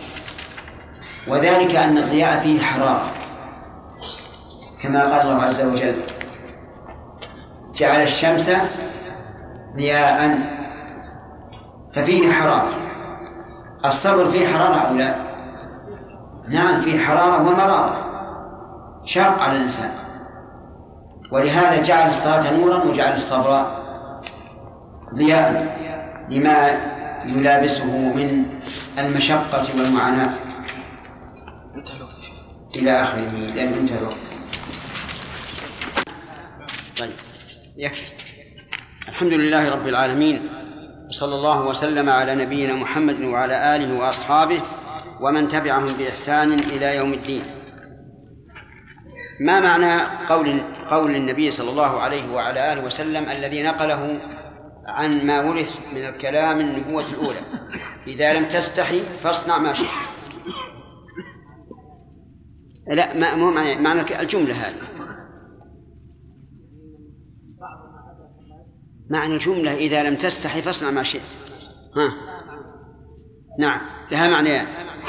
وذلك أن الضياء فيه حرارة كما قال الله عز وجل جعل الشمس ضياء، ففيه حرارة. الصبر فيه حرارة أو لا؟ نعم فيه حرارة ومرارة، شاق على الإنسان، ولهذا جعل الصلاة نورا وجعل الصبر ضياء لما يلابسه من المشقة والمعاناة إلى آخره، لأن انتهى الوقت. طيب يكفي. الحمد لله رب العالمين، وصلى الله وسلم على نبينا محمد وعلى آله وأصحابه ومن تبعهم بإحسان إلى يوم الدين. ما معنى قول النبي صلى الله عليه وعلى آله وسلم الذي نقله عن ما ورث من الكلام النبوة الأولى: إذا لم تستحي فاصنع ما شئت؟ لا، مو معنى الجملة هذه، معنى الجملة إذا لم تستحي فاصنع ما شئت. نعم، لها معنيان.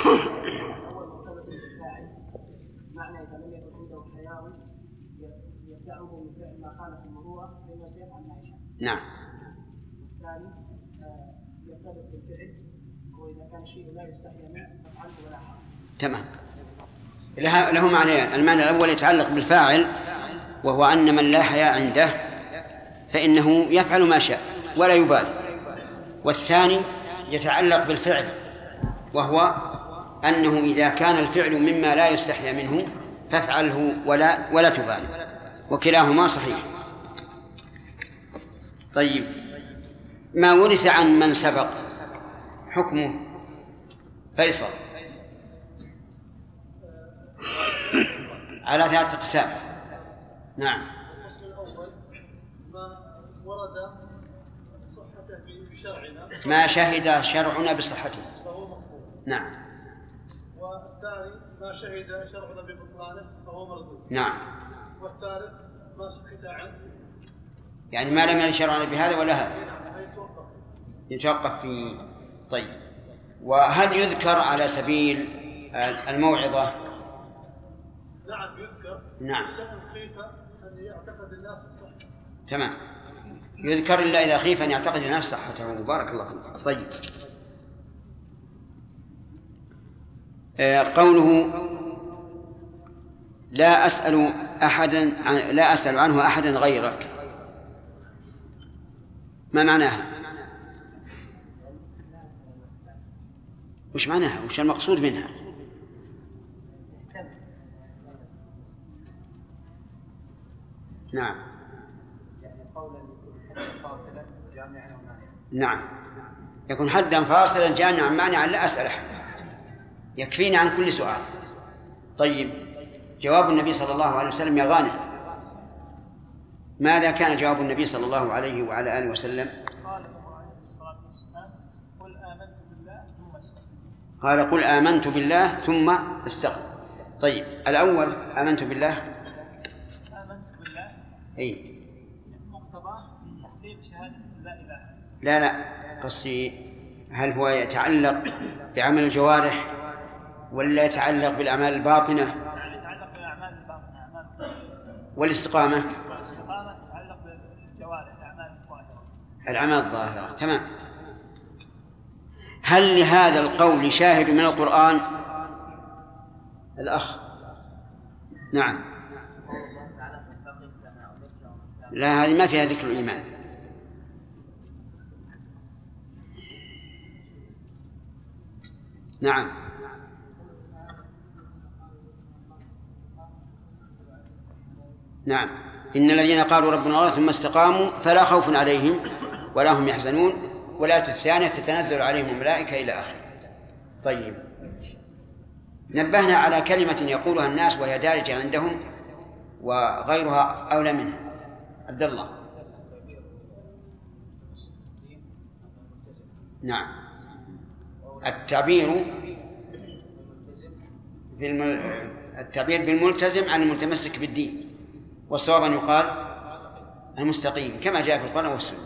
معنى إذا لم يكن عنده حياء يبدأه من فعل ما خالف المروءة لما سيفعل ما يشاء. نعم. والثاني يبتدئ بالفعل، وإذا كان شيء لا يستحي منه فافعله ولا حرج. تمام، له معنيان. المعنى الأول يتعلق بالفاعل، وهو أن من لا حياء عنده فإنه يفعل ما شاء ولا يبالي. والثاني يتعلق بالفعل، وهو أنه إذا كان الفعل مما لا يستحيا منه فافعله ولا تبالي، وكلاهما صحيح. طيب، ما ورث عن من سبق حكمه فيصل على 3 أقسام. نعم. الفصل الأول ما ورد ما شهد شرعنا بصحته فهو مقبول. نعم. والثاني ما شهد شرعنا ببطلانه فهو مردود. نعم. والثالث ما سكت عنه يعني ما لم يرد شرعنا بهذا ولا هذا يتوقف. يتوقف في. طيب، وهل يذكر على سبيل الموعظة؟ نعم يذكر. نعم. لأن خيف أن يعتقد الناس الصحة. تمام، يذكر إلا إذا خيف أن يعتقد الناس صحته. بارك الله فيك. طيب، قوله لا أسأل عنه أحدا غيرك، ما معناها؟ وش معناها؟ وش المقصود منها؟ نعم. يعني قولا يكون فاصلا جامعا ومانعا. نعم، يكون حدا فاصلا جامعا مانعا لا أسأل أحد، يكفيني عن كل سؤال. طيب، جواب النبي صلى الله عليه وسلم يا غانم، ماذا كان جواب النبي صلى الله عليه وعلى آله وسلم؟ قال عليه الصلاة والسلام قل آمنت بالله ثم استقم. قال قل آمنت بالله ثم استقم. طيب، الأول آمنت بالله. آمنت بالله أي مقتضى تحقيق شهادة لا إله. لا قصدي هل هو يتعلق بعمل الجوارح ولا يتعلق بالأعمال الباطنة؟ يعني يتعلق بالأعمال الباطنة. والاستقامة تتعلق بالجوارح الأعمال الظاهرة. الأعمال الظاهرة. تمام. هل لهذا القول شاهد من القرآن؟ الأخ. نعم. لا، هذه ما فيها ذكر الإيمان. نعم. نعم، إن الذين قالوا ربنا الله ثم استقاموا فلا خوف عليهم ولا هم يحزنون، والآية الثانية تتنزل عليهم الملائكة إلى آخره. طيب، نبهنا على كلمة يقولها الناس وهي دارجة عندهم وغيرها أولى منها. عبد الله. نعم، التعبير بالملتزم عن المتمسك بالدين، والصواب أن يقال المستقيم كما جاء في القرآن والسنة.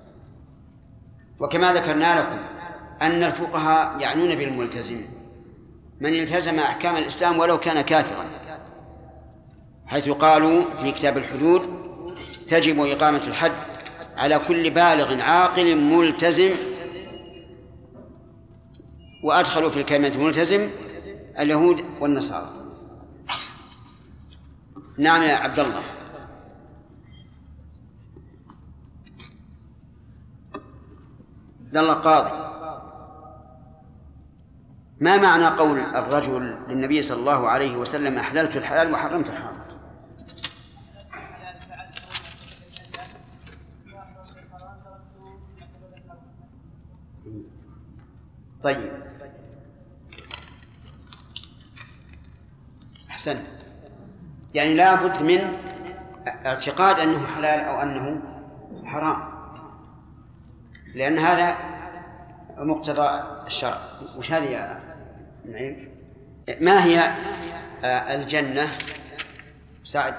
وكما ذكرنا لكم أن الفقهاء يعنون بالملتزم من التزم أحكام الإسلام ولو كان كافرا، حيث قالوا في كتاب الحدود تجب إقامة الحد على كل بالغ عاقل ملتزم، وأدخلوا في الكلمة ملتزم اليهود والنصارى. نعم يا عبد الله. عبد الله قاضي، ما معنى قول الرجل للنبي صلى الله عليه وسلم أحللت الحلال وحرمت الحرام؟ طيب، أحسن. يعني لا بد من اعتقاد أنه حلال أو أنه حرام، لأن هذا مقتضى الشرع. وش هذه يا نعيم؟ ما هي الجنة؟ سعد.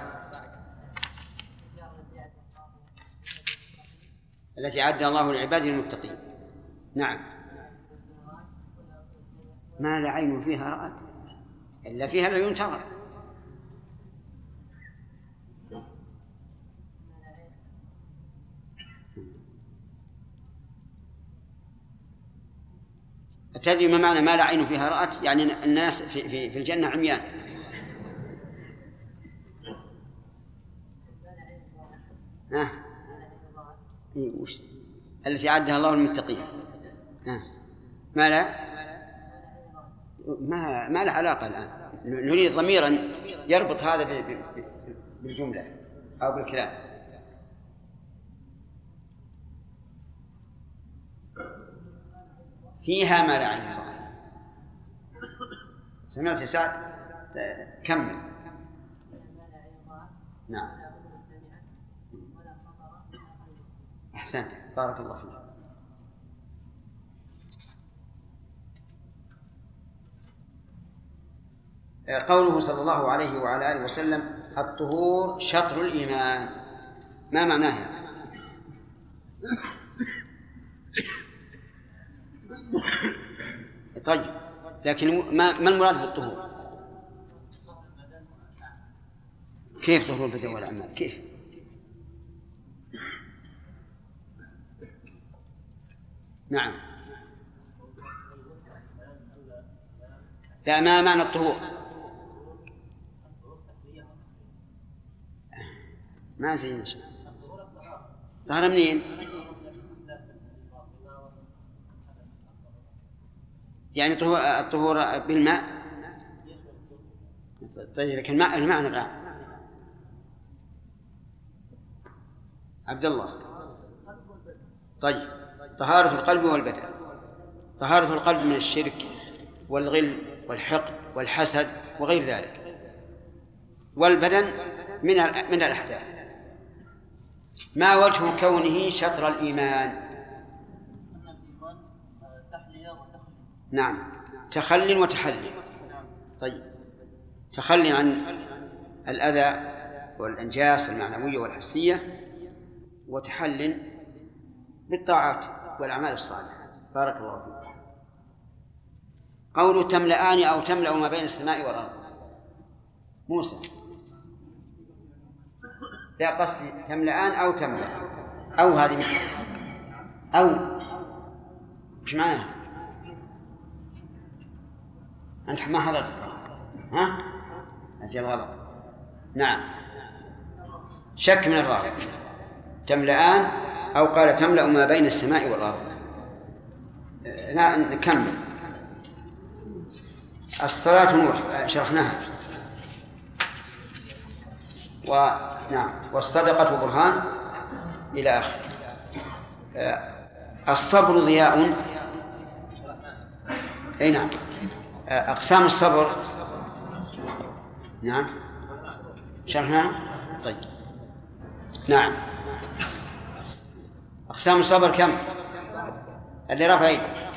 التي أعد الله لعباده المتقين. نعم. ما لا عين فيها رأت إلا فيها العيون ترى. تدري ما معنى ما لا عين فيها رأت؟ يعني الناس في الجنة عميان. وش التي أعدها الله للمتقين؟ ما لا ما له علاقة الآن. نريد ضميرا يربط هذا بالجملة أو بالكلام. فيها ما لا عين رأت. سمعت يا سعد؟ كمل. نعم. أحسنت، بارك الله فيك. قوله صلى الله عليه وعلى آله وسلم الطهور شطر الإيمان، ما معناها؟ طيب، لكن ما المراد بالطهور؟ كيف طهور البدن والأعمال؟ كيف؟ نعم. لا، ما معنى الطهور؟ ما زين طهر منين؟ يعني الطهور بالماء. طيب، لكن المعنى الآن عبد الله. طيب، طهارة القلب والبدن. طهارة القلب من الشرك والغل والحقد والحسد وغير ذلك، والبدن من الأحداث. ما وجه كونه شطر الإيمان؟ نعم، تخل وتحلي. طيب، تخلي عن الأذى والأنجاس المعنوية والحسية، وتحل بالطاعات والأعمال الصالحة. بارك الله فيك. قوله تملأان أو تملأ ما بين السماء والأرض. موسى، لا، قصدي تملأان أو تملأ، أو هذه أو إيش معناها؟ أنت ما حضرت؟ ها؟ أجل غلط. نعم، شك من الراوي. تملأان أو قال تملأ ما بين السماء والأرض. نكمل. الصلاة نور، شرحناها. ونعم، والصدقة برهان إلى آخر. الصبر ضياء. أي نعم. أقسام الصبر. نعم، شرحناها. طيب، نعم. أقسام الصبر كم؟ اللي رفع يده.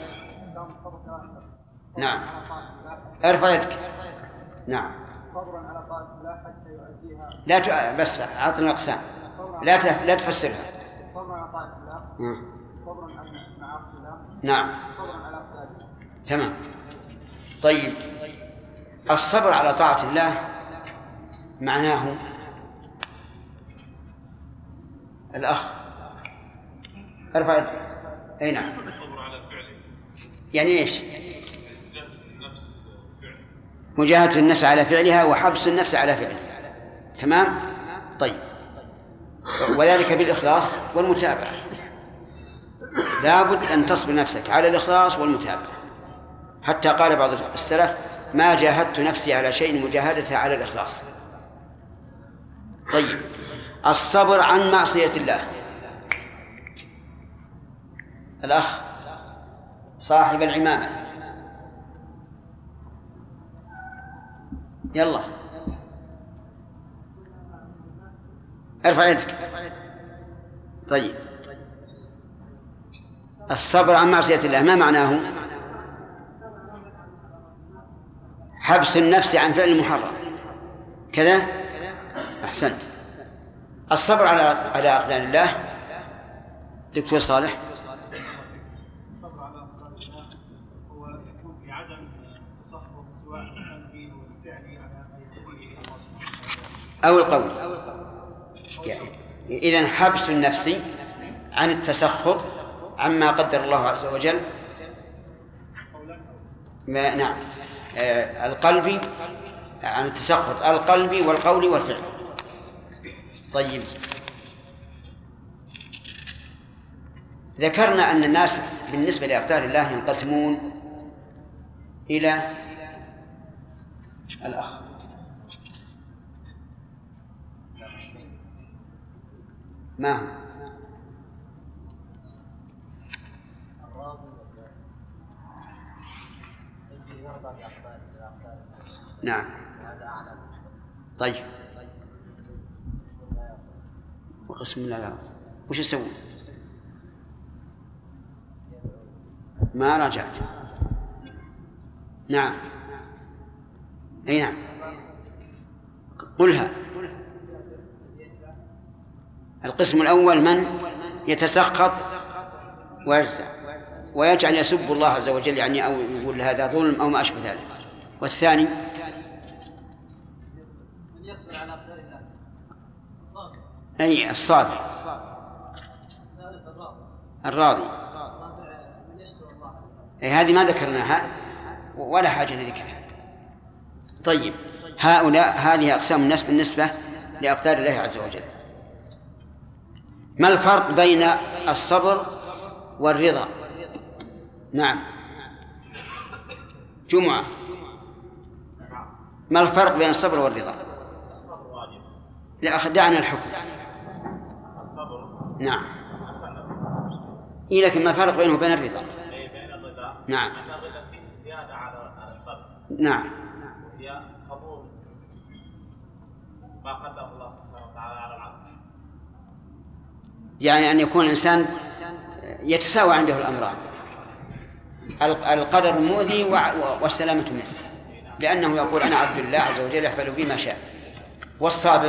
نعم، ارفع يدك. نعم. صبرا على طاعة الله حتى يؤديها. لا بس أعطنا الأقسام، لا تفسرها. صبرا على طاعة الله. صبرا على معاصي الله. نعم. صبرا على أقداره. تمام. طيب، الصبر على طاعة الله معناه الأخ ارفع يدك. أي نعم. الصبر على فعله. يعني إيش؟ مجاهدة النفس على فعلها وحبس النفس على فعلها. تمام. طيب، وذلك بالإخلاص والمتابعة. لابد أن تصبر نفسك على الإخلاص والمتابعة. حتى قال بعض السلف ما جاهدت نفسي على شيء مجاهدتها على الإخلاص. طيب، الصبر عن معصية الله. الأخ صاحب العمامة، يلا ارفع يدك. طيب، الصبر عن معصية الله ما معناه؟ حبس النفس عن فعل المحرم كذا. أحسنت. الصبر على أقدار الله. دكتور صالح. الصبر على أقدار الله هو يكون في عدم تصحب سواء القلبي والفعلي على ما يقوله الله سبحانه وتعالى أو القول. يعني إذن حبس النفس عن التسخط عما قدر الله عز وجل. نعم، القلبي عن التسخط القلبي والقول والفعل. طيب، ذكرنا أن الناس بالنسبة لأقدار الله ينقسمون إلى الأخ ما هو؟ نعم. طيب، وقسم لا يرضى وش يسوون؟ ما راجعت. نعم أي نعم قلها. القسم الأول من يتسخط ويجزع ويجعل يسب الله عز وجل يعني، أو يقول هذا ظلم أو ما أشبه ذلك. والثاني من يصبر على أقدار الله الصابر، أي الصابر الراضي. من يشكر الله. أي هذه ما ذكرناها ولا حاجة لذكرها. طيب هؤلاء هذه أقسام الناس بالنسبة لأقدار الله عز وجل. ما الفرق بين الصبر والرضا؟ نعم جمعة، ما الفرق بين الصبر والرضا؟ الصبر واجب. لا دعنا الحكم. الصبر نعم نفس النفس. إيه لكن ما الفرق بينه وبين الرضا؟ بين الرضا. نعم. أن الرضا فيه زيادة على الصبر. نعم. وهي قبول ما قدره الله سبحانه وتعالى على العبد. يعني أن يكون الإنسان يتساوى عنده الأمران، القدر المؤذي والسلامة منه، لأنه يقول أنا عبد الله عز وجل يحفل بي ما شاء. والصابر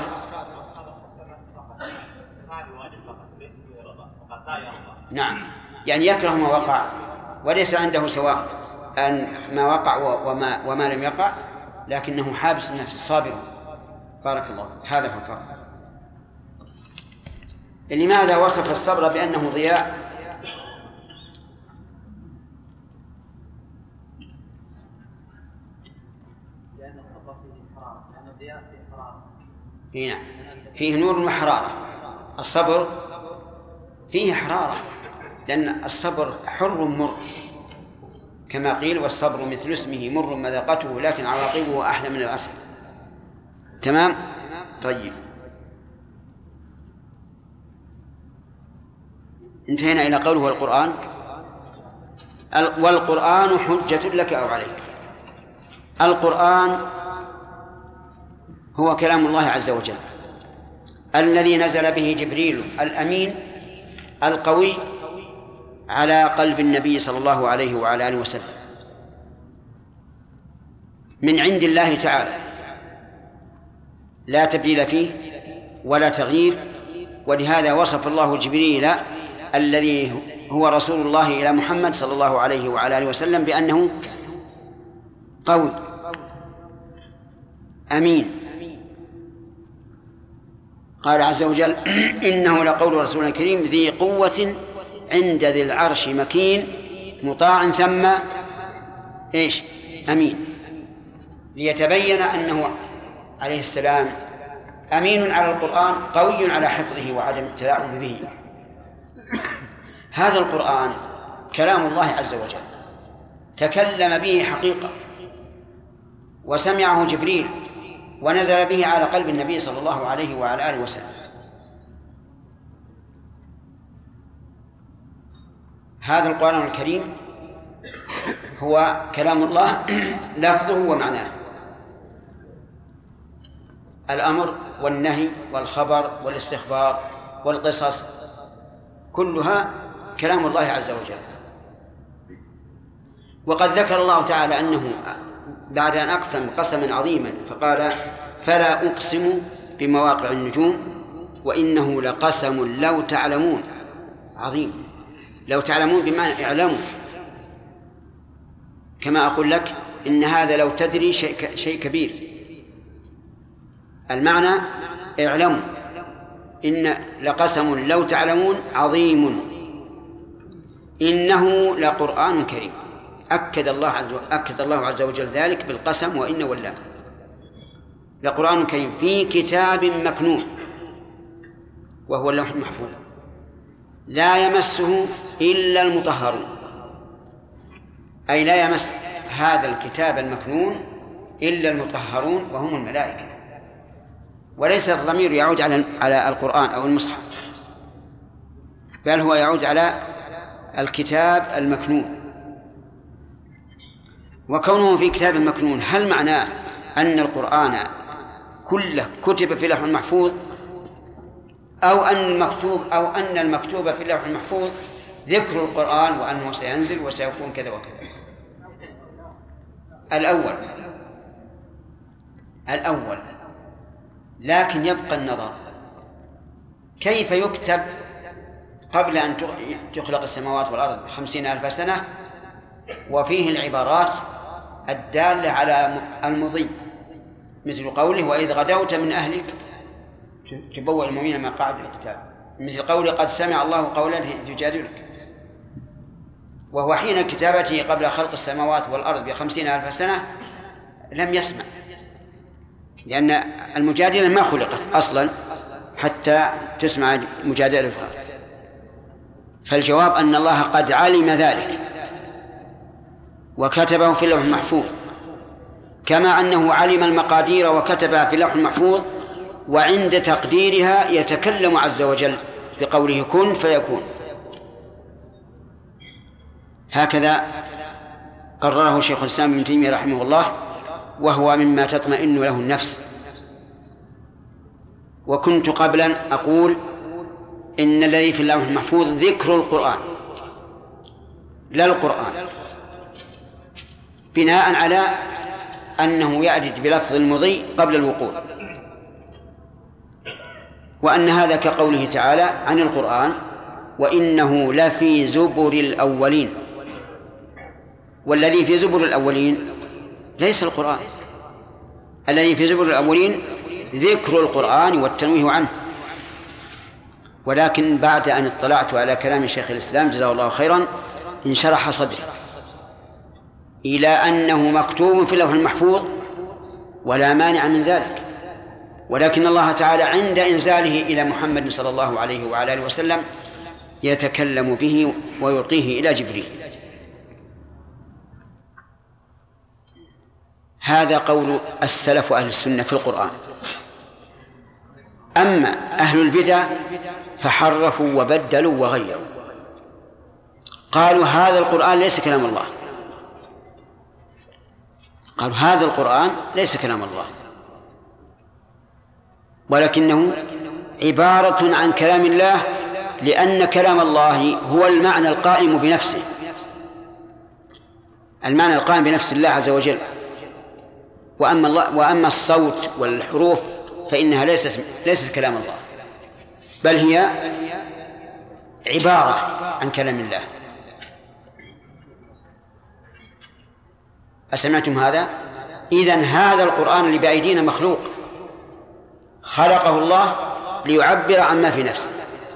نعم يعني يكره ما وقع وليس عنده سواء أن ما وقع وما لم يقع، لكنه حابس النفس الصابر. بارك الله. هذا هو الفرق. لماذا وصف الصبر بأنه ضياء؟ لأن الصبر فيه حرارة، لأن الضياء فيه حرارة. نعم فيه نور وحرارة. الصبر فيه حرارة لأن الصبر حر مر كما قيل، والصبر مثل اسمه مر مذاقته لكن عواقبه أحلى من العسل. تمام. طيب انتهينا إلى قوله والقرآن. والقرآن حجة لك أو عليك. القرآن هو كلام الله عز وجل الذي نزل به جبريل الأمين القوي على قلب النبي صلى الله عليه وعلى آله وسلم من عند الله تعالى، لا تبديل فيه ولا تغيير. ولهذا وصف الله جبريل الذي هو رسول الله إلى محمد صلى الله عليه وعلى آله وسلم بأنه قوي أمين. قال عز وجل إنه لقول رسول كريم ذي قوة عند ذي العرش مكين مطاع ثم إيش أمين، ليتبين أنه عليه السلام أمين على القرآن قوي على حفظه وعدم التلاعب به. هذا القرآن كلام الله عز وجل تكلم به حقيقة وسمعه جبريل ونزل به على قلب النبي صلى الله عليه وعلى آله وسلم. هذا القرآن الكريم هو كلام الله لفظه ومعناه، الأمر والنهي والخبر والاستخبار والقصص كلها كلام الله عز وجل. وقد ذكر الله تعالى أنه بعد أن أقسم قسما عظيما فقال فلا أقسم بمواقع النجوم وإنه لقسم لو تعلمون عظيم. لو تعلمون بمعنى اعلموا، كما أقول لك إن هذا لو تدري شيء كبير. المعنى اعلموا إن لقسم لو تعلمون عظيم إنه لقرآن كريم. أكد الله عز وجل ذلك بالقسم وإن واللام. لقرآن كريم في كتاب مكنون وهو اللوح المحفوظ لا يمسه إلا المطهرون، أي لا يمس هذا الكتاب المكنون إلا المطهرون وهم الملائكة. وليس الضمير يعود على القرآن أو المصحف، بل هو يعود على الكتاب المكنون. وكونه في كتاب مكنون هل معناه أن القرآن كله كتب في اللوح المحفوظ أو أن المكتوب في اللوح المحفوظ ذكر القرآن وأنه سينزل وسيكون كذا وكذا. الأول لكن يبقى النظر كيف يكتب قبل أن تخلق السماوات والأرض 50,000 سنة، وفيه العبارات الدالة على المضي، مثل قوله وإذ غدوت من أهلك تبوأ المؤمنين مقاعد القتال، مثل قوله قد سمع الله قولا تجادلك. وهو حين كتابته قبل خلق السماوات والأرض ب50,000 سنة لم يسمع، لأن المجادلة ما خلقت أصلا حتى تسمع مجادلتها. فالجواب أن الله قد علم ذلك وكتبه في اللوح المحفوظ، كما أنه علم المقادير وكتبها في اللوح المحفوظ، وعند تقديرها يتكلم عز وجل بقوله كن فيكون. هكذا قرره شيخ الإسلام ابن تيمية رحمه الله، وهو مما تطمئن له النفس. وكنت قبلا أقول إن الذي في اللوح المحفوظ ذكر القرآن لا القرآن، بناء على أنه يأتي بلفظ المضي قبل الوقوع، وأن هذا كقوله تعالى عن القرآن وإنه لفي زبر الأولين. والذي في زبر الأولين ليس القرآن، الذي في زبر الأولين ذكر القرآن والتنويه عنه. ولكن بعد أن اطلعت على كلام شيخ الإسلام جزاه الله خيرا انشرح صدري إلى أنه مكتوب في اللوح المحفوظ ولا مانع من ذلك، ولكن الله تعالى عند إنزاله إلى محمد صلى الله عليه وعلى آله وسلم يتكلم به ويلقيه إلى جبريل. هذا قول السلف أهل السنة في القرآن. أما أهل البدع فحرفوا وبدلوا وغيروا، قالوا هذا القرآن ليس كلام الله، قالوا هذا القرآن ليس كلام الله، ولكنه عبارة عن كلام الله، لأن كلام الله هو المعنى القائم بنفسه، المعنى القائم بنفس الله عز وجل. وأما الصوت والحروف فإنها ليست كلام الله، بل هي عبارة عن كلام الله. أسمعتم هذا؟ إذن هذا القرآن اللي بأيدينا مخلوق، خلقه الله ليعبر عن ما في نفسه.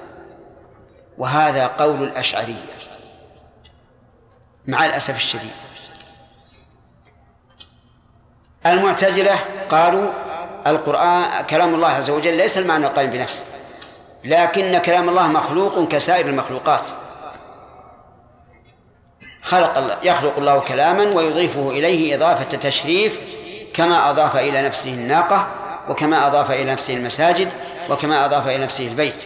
وهذا قول الأشعرية مع الأسف الشديد. المعتزلة قالوا القرآن كلام الله عز وجل ليس المعنى القائم بنفسه، لكن كلام الله مخلوق كسائر المخلوقات، يخلق الله كلاما ويضيفه إليه إضافة تشريف، كما أضاف إلى نفسه الناقة، وكما أضاف إلى نفسه المساجد، وكما أضاف إلى نفسه البيت.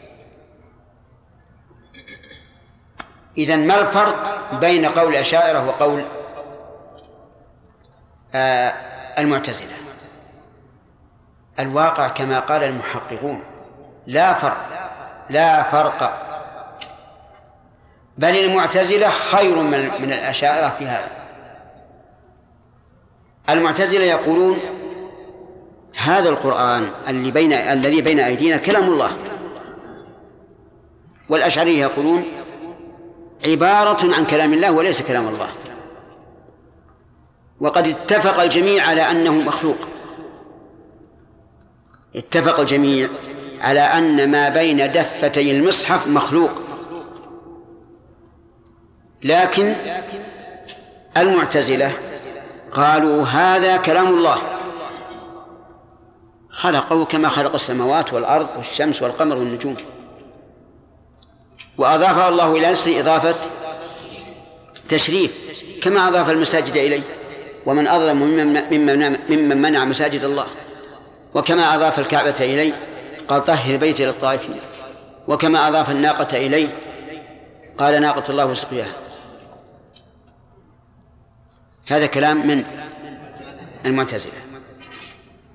إذن ما الفرق بين قول الأشاعرة وقول المعتزلة؟ الواقع كما قال المحققون لا فرق، بل المعتزلة خير من الأشاعرة في هذا. المعتزلة يقولون هذا القرآن الذي بين أيدينا كلام الله، والأشعرية يقولون عبارة عن كلام الله وليس كلام الله. وقد اتفق الجميع على أنه مخلوق، اتفق الجميع على أن ما بين دفتي المصحف مخلوق، لكن المعتزلة قالوا هذا كلام الله، خلقه كما خلق السماوات والأرض والشمس والقمر والنجوم، وأضافه الله إلى نفسه إضافة تشريف، كما أضاف المساجد إليه، ومن أظلم ممن منع مساجد الله، وكما أضاف الكعبة إليه قال طهر بيتي للطائفين، وكما أضاف الناقة إليه قال ناقة الله وسقياها. هذا كلام من المعتزلة.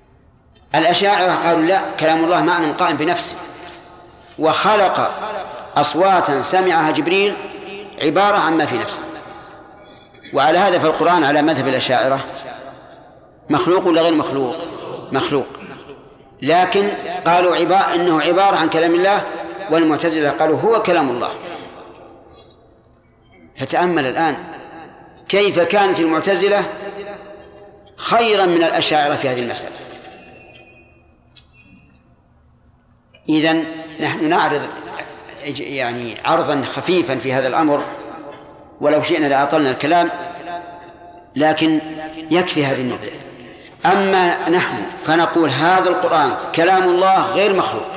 الأشاعرة قالوا لا، كلام الله معنى قائم بنفسه، وخلق أصواتا سمعها جبريل عبارة عما في نفسه. وعلى هذا فالقرآن على مذهب الأشاعرة مخلوق ولا غير مخلوق؟ مخلوق، لكن قالوا إنه عبارة عن كلام الله، والمعتزلة قالوا هو كلام الله. فتأمل الآن كيف كانت المعتزلة خيرا من الأشاعرة في هذه المسألة. إذن نحن نعرض يعني عرضا خفيفا في هذا الأمر، ولو شئنا لأطلنا الكلام، لكن يكفي هذه النبذة. أما نحن فنقول هذا القرآن كلام الله غير مخلوق،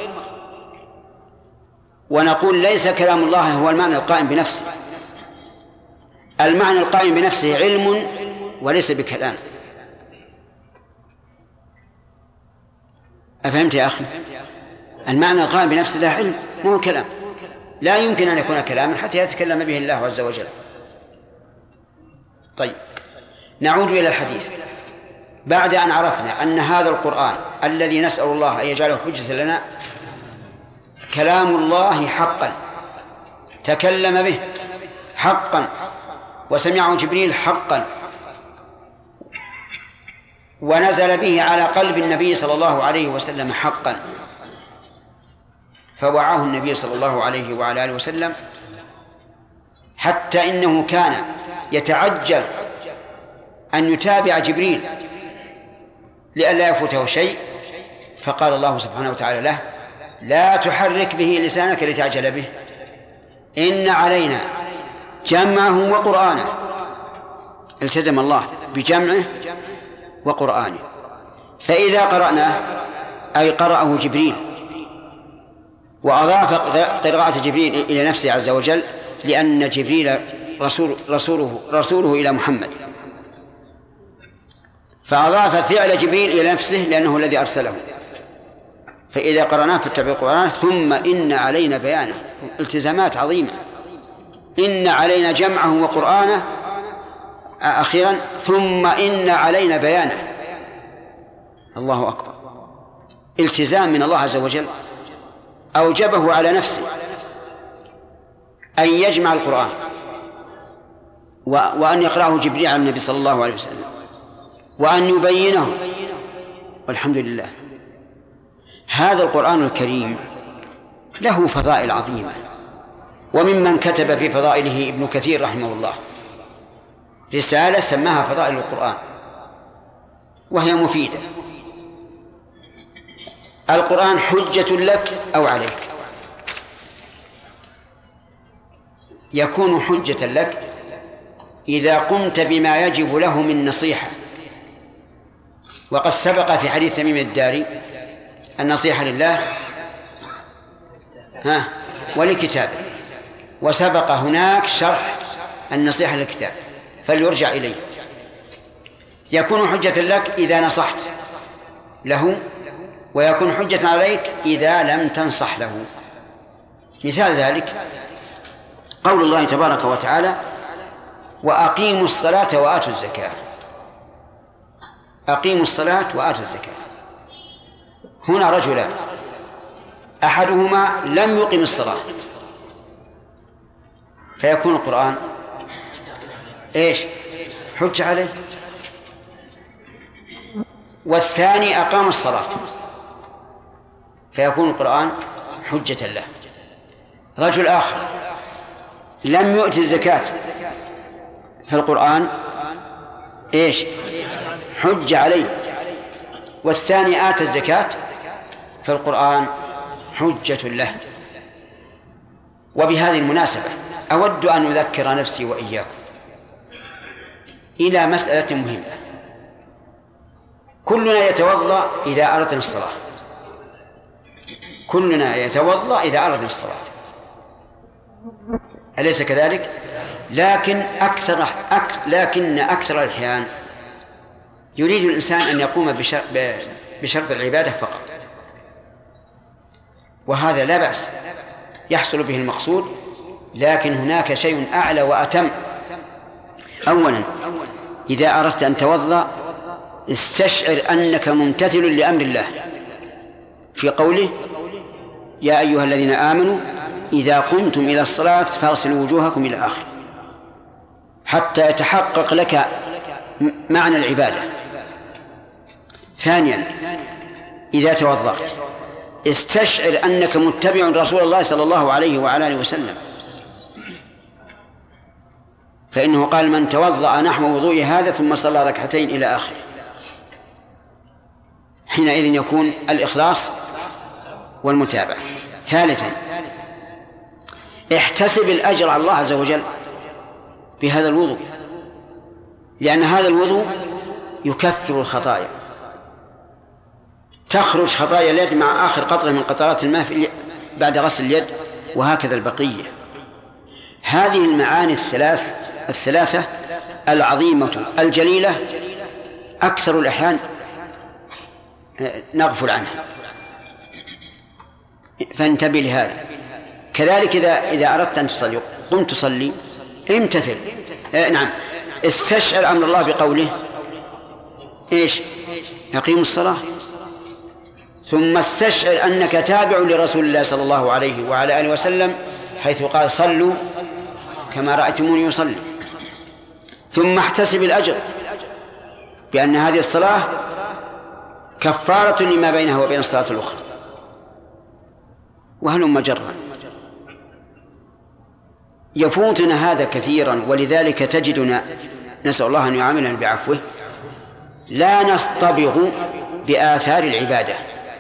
ونقول ليس كلام الله هو المعنى القائم بنفسه. المعنى القائم بنفسه علم وليس بكلام. أفهمت يا أخي؟ المعنى القائم بنفسه لا علم، مو هو كلام، لا يمكن أن يكون كلاما حتى يتكلم به الله عز وجل. طيب، نعود إلى الحديث. بعد أن عرفنا أن هذا القرآن الذي نسأل الله أن يجعله حجة لنا كلام الله حقا، تكلم به حقا، وسمعه جبريل حقا، ونزل به على قلب النبي صلى الله عليه وسلم حقا، فوعاه النبي صلى الله عليه وعلى آله وسلم، حتى إنه كان يتعجل أن يتابع جبريل لئلا يفوته شيء، فقال الله سبحانه وتعالى له: لا تحرك به لسانك لتعجل به، إن علينا جمعه وقرآنه. التزم الله بجمعه وقرآنه، فإذا قرأناه أي قرأه جبريل، وأضاف قراءة جبريل إلى نفسه عز وجل، لأن جبريل رسوله إلى محمد، فأضاف فعل جبريل إلى نفسه لأنه الذي أرسله. فإذا قرأناه فاتبعوا القرآن، ثم إن علينا بيانه. التزامات عظيمة. إن علينا جمعه وقرآنه، أخيرا ثم إن علينا بيانه. الله أكبر، التزام من الله عز وجل أوجبه على نفسه أن يجمع القرآن وأن يقرأه جبريل على النبي صلى الله عليه وسلم وأن يبينه. والحمد لله، هذا القرآن الكريم له فضائل عظيمة، وممن كتب في فضائله ابن كثير رحمه الله رسالة سماها فضائل القرآن، وهي مفيدة. القرآن حجة لك أو عليك، يكون حجة لك إذا قمت بما يجب له من نصيحة، وقد سبق في حديث تميم الداري النصيحة لله ولكتابه، وسبق هناك شرح النصيحة للكتاب، فليرجع إليه. يكون حجة لك إذا نصحت له، ويكون حجة عليك إذا لم تنصح له. مثال ذلك قول الله تبارك وتعالى: وأقيموا الصلاة وآتوا الزكاة. أقيموا الصلاة وآتوا الزكاة. هنا رجلان، أحدهما لم يقم الصلاة، فيكون القرآن حجة عليه، والثاني أقام الصلاة، فيكون القرآن حجة له. رجل آخر لم يؤت الزكاة، فالقرآن حجة عليه، والثاني آتى الزكاة، فالقرآن حجة له. وبهذه المناسبة أود أن أذكر نفسي وإياكم إلى مسألة مهمة. كلنا يتوضأ إذا أردنا الصلاة، كلنا يتوضأ إذا أردنا الصلاة، أليس كذلك؟ لكن أكثر الأحيان يريد الإنسان أن يقوم بشرط العبادة فقط، وهذا لا بأس، يحصل به المقصود، لكن هناك شيء أعلى وأتم. أولا، إذا أردت أن توضأ استشعر أنك ممتثل لأمر الله في قوله: يا أيها الذين آمنوا إذا قمتم إلى الصلاة فاغسلوا وجوهكم إلى آخره، حتى يتحقق لك معنى العبادة. ثانيا إذا توضأت استشعر أنك متبع رسول الله صلى الله عليه وعلى آله وسلم، فإنه قال: من توضأ نحو وضوء هذا ثم صلى ركعتين إلى آخره. حينئذ يكون الإخلاص والمتابعة. ثالثا احتسب الأجر على الله عز وجل بهذا الوضوء، لأن هذا الوضوء يكفر الخطايا. تخرج خطايا اليد مع آخر قطرة من قطرات الماء بعد غسل اليد، وهكذا البقية. هذه المعاني الثلاثة العظيمة الجليلة أكثر الأحيان نغفل عنها، فانتبه لهذا. كذلك إذا أردت أن تصلي قمت تصلي امتثل، استشعر أمر الله بقوله إيش؟ أقيموا الصلاة. ثم استشعر أنك تابع لرسول الله صلى الله عليه وعلى آله وسلم، حيث قال: صلوا كما رأيتموني يصلي. ثم احتسب الأجر بأن هذه الصلاة كفارة لما بينها وبين الصلاة الأخرى، وهلم جرا. يفوتنا هذا كثيرا، ولذلك تجدنا نسأل الله أن يعاملنا بعفوه لا نصطبغ بآثار العبادة،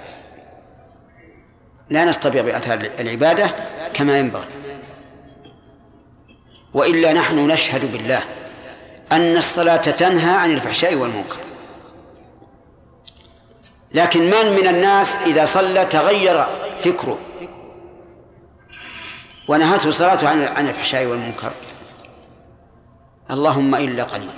لا نصطبغ بآثار العبادة كما ينبغي. وإلا نحن نشهد بالله أن الصلاة تنهى عن الفحشاء والمنكر، لكن من الناس إذا صلى تغير فكره ونهته صلاته عن الفحشاء والمنكر؟ اللهم إلا قليل.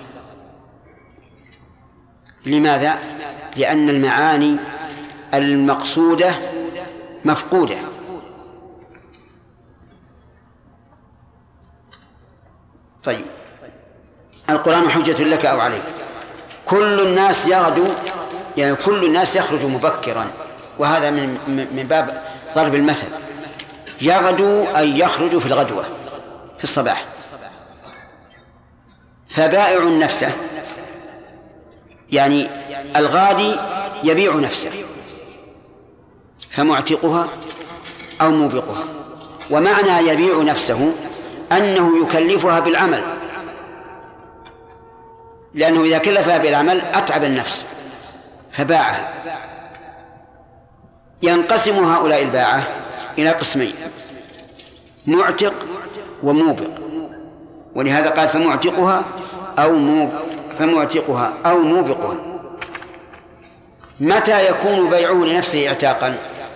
لماذا؟ لأن المعاني المقصودة مفقودة. طيب، القرآن حجة لك أو عليك. كل الناس يغدو، يعني كل الناس يخرج مبكرا، وهذا من باب ضرب المثل. يغدو أي يخرج في الغدوة في الصباح، فبائع نفسه، يعني الغادي يبيع نفسه، فمعتقها أو موبقها. ومعنى يبيع نفسه أنه يكلفها بالعمل، لأنه إذا كلفها بالعمل أتعب النفس فباعها. ينقسم هؤلاء الباعة إلى قسمين: معتق وموبق. ولهذا قال: فمعتقها أو موبقها. متى يكون بيعه لنفسه اعتاقا؟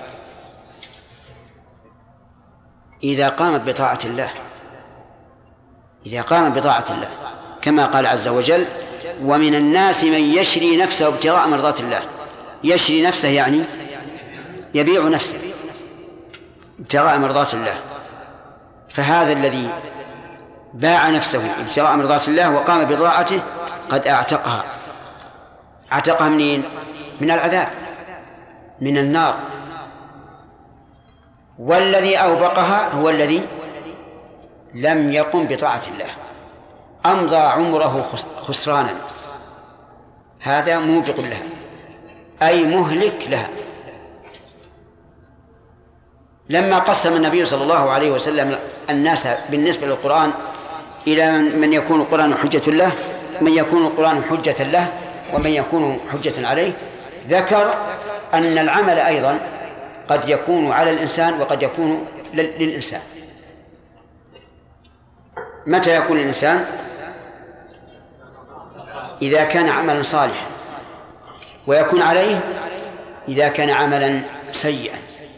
إذا قامت بطاعة الله، إذا قام بطاعة الله، كما قال عز وجل: ومن الناس من يشري نفسه ابتغاء مرضات الله. يشري نفسه يعني يبيع نفسه ابتغاء مرضات الله. فهذا الذي باع نفسه ابتغاء مرضات الله وقام بطاعته قد اعتقها. اعتقها منين؟ من العذاب، من النار. والذي أوبقها هو الذي لم يقم بطاعة الله، أمضى عمره خسرانا. هذا موبق لها، أي مهلك لها. لما قسم النبي صلى الله عليه وسلم الناس بالنسبة للقرآن إلى من يكون القرآن حجة له، من يكون القرآن حجة له، ومن يكون حجة عليه، ذكر أن العمل أيضا قد يكون على الإنسان وقد يكون للإنسان. متى يكون الإنسان؟ إذا كان عملا صالحا، ويكون عليه إذا كان عملا سيئا.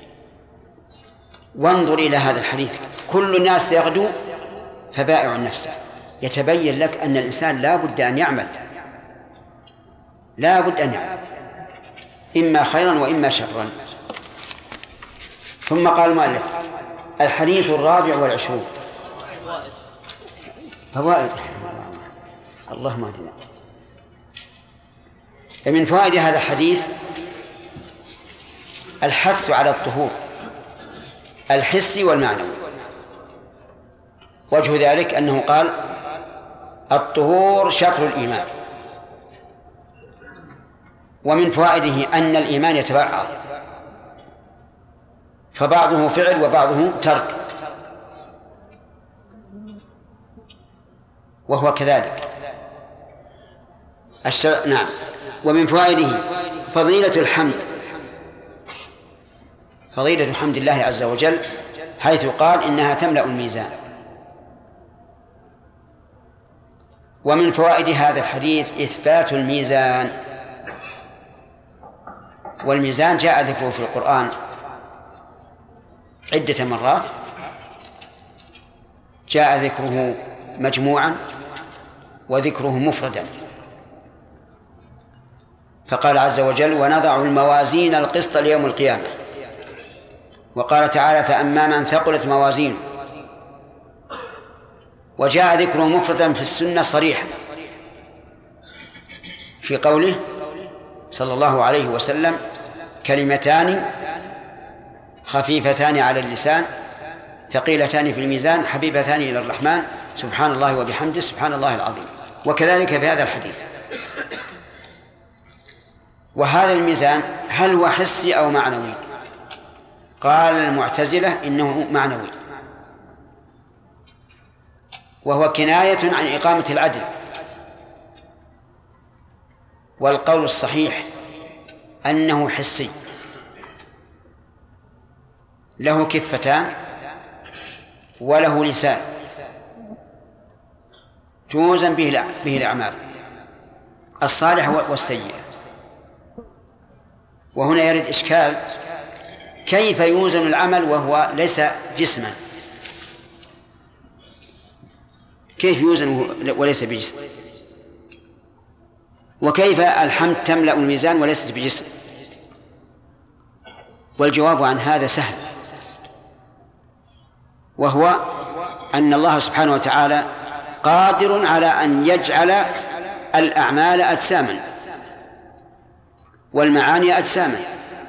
وانظر إلى هذا الحديث: كل الناس يغدو فبائع نفسه. يتبين لك أن الإنسان لا بد أن يعمل، لا بد أن يعمل، إما خيرا وإما شرا. ثم قال المؤلف: الحديث 24. فوائد. اللهم اهدنا. من فوائد هذا الحديث الحث على الطهور الحسي والمعنوي. وجه ذلك أنه قال الطهور شطر الإيمان. ومن فوائده أن الإيمان يتبعض، فبعضه فعل وبعضه ترك، وهو كذلك. نعم. ومن فوائده فضيلة الحمد، فضيلة حمد الله عز وجل، حيث قال إنها تملأ الميزان. ومن فوائد هذا الحديث إثبات الميزان. والميزان جاء ذكره في القرآن عدة مرات، جاء ذكره مجموعا وذكره مفردا. فقال عز وجل ونضع الموازين القسط ليوم القيامة، وقال تعالى فأما من ثقلت موازينه. وجاء ذكره مفردا في السنة صريحا في قوله صلى الله عليه وسلم كلمتان خفيفتان على اللسان ثقيلتان في الميزان حبيبتان إلى الرحمن سبحان الله وبحمده سبحان الله العظيم. وكذلك في هذا الحديث. وهذا الميزان هل هو حسي أو معنوي؟ قال المعتزلة إنه معنوي، وهو كناية عن إقامة العدل. والقول الصحيح أنه حسي، له كفتان وله لسان توزن به الأعمال الصالحة والسيئة. وهنا يرد إشكال، كيف يوزن العمل وهو ليس جسما؟ كيف يوزن وليس بجسم؟ وكيف الحمد تملأ الميزان وليست بجسم؟ والجواب عن هذا سهل، وهو أن الله سبحانه وتعالى قادر على أن يجعل الأعمال أجساما والمعاني أجساما،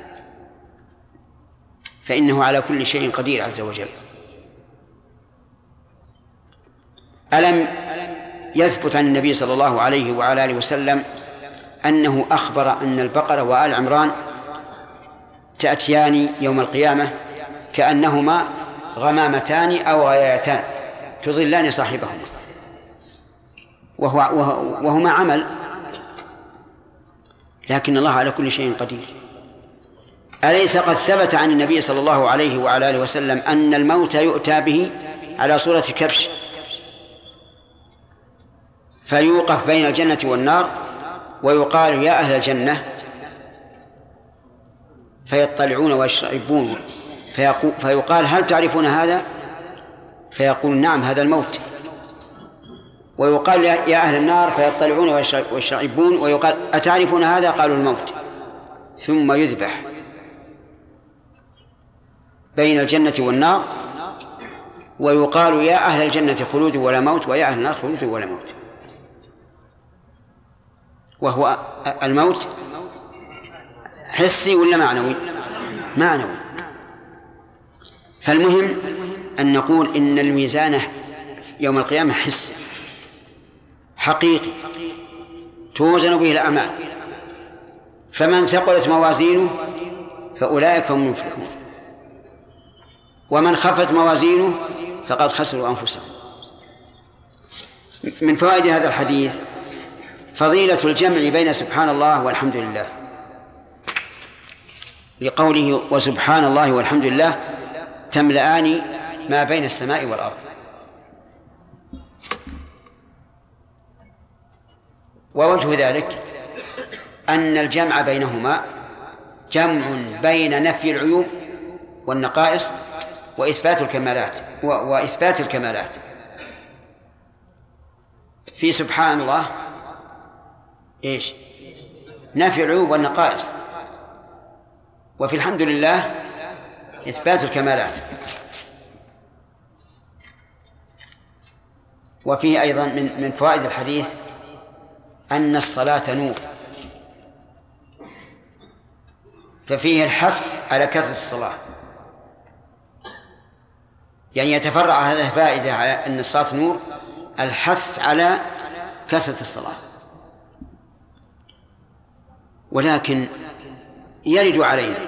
فإنه على كل شيء قدير عز وجل. ألم يثبت عن النبي صلى الله عليه وعلى آله وسلم أنه أخبر أن البقرة وآل عمران تأتيان يوم القيامة كأنهما غمامتان أو غيايتان تظلان صاحبهما، وهما عمل، لكن الله على كل شيء قدير. أليس قد ثبت عن النبي صلى الله عليه وعلى آله وسلم أن الموت يؤتى به على صورة كبش فيوقف بين الجنة والنار ويقال يا أهل الجنة فيطلعون ويشربون فيقال هل تعرفون هذا؟ فيقول نعم هذا الموت. ويقال يا أهل النار فيطلعون ويشربون ويقال أتعرفون هذا؟ قالوا الموت. ثم يذبح بين الجنة والنار ويقال يا أهل الجنة خلود ولا موت ويا أهل النار خلود ولا موت. وهو الموت حسي ولا معنوي؟ معنوي. فالمهم أن نقول إن الميزان يوم القيامة حسي حقيقي توزن به الأعمال، فمن ثقلت موازينه فأولئك هم المفلحون، ومن خفت موازينه فقد خسروا أنفسهم. من فوائد هذا الحديث فضيلة الجمع بين سبحان الله والحمد لله، لقوله وسبحان الله والحمد لله تملأان ما بين السماء والأرض. ووجه ذلك أن الجمع بينهما جمع بين نفي العيوب والنقائص وإثبات الكمالات. في سبحان الله إيش؟ نفي العيوب والنقائص، وفي الحمد لله إثبات الكمالات. وفيه أيضا من فوائد الحديث أن الصلاة نور، ففيه الحث على كثرة الصلاة، يعني يتفرع هذه فائدة على أن الصلاة نور، الحث على كثرة الصلاة. ولكن يرد علينا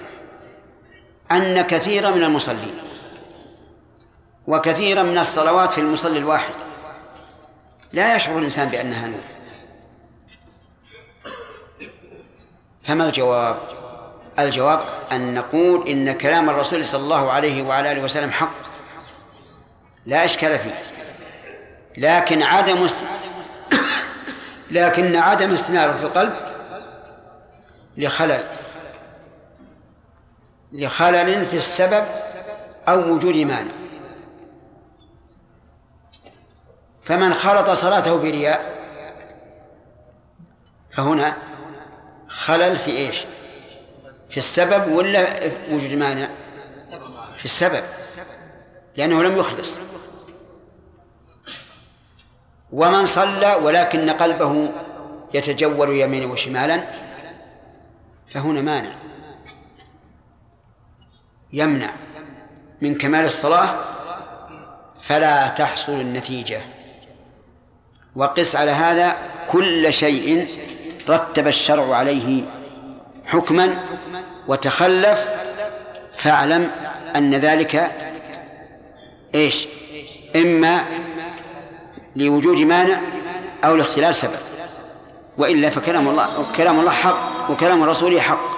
أن كثيرا من المصلين وكثيرا من الصلوات في المصلي الواحد لا يشعر الإنسان بأنها نور. فما الجواب؟ الجواب أن نقول إن كلام الرسول صلى الله عليه وعلى آله وسلم حق لا إشكال فيه، لكن عدم استناره في القلب لخلل في السبب أو وجود مانع. فمن خلط صلاته برياء فهنا خلل في إيش؟ في السبب ولا وجود مانع؟ في السبب، لأنه لم يخلص. ومن صلى ولكن قلبه يتجول يمينا وشمالا فهنا مانع يمنع من كمال الصلاة، فلا تحصل النتيجة. وقس على هذا كل شيء رتب الشرع عليه حكما وتخلف، فاعلم أن ذلك إيش؟ إما لوجود مانع أو لاختلال سبب، وإلا فكلام الله حق وكلام الرسول حق.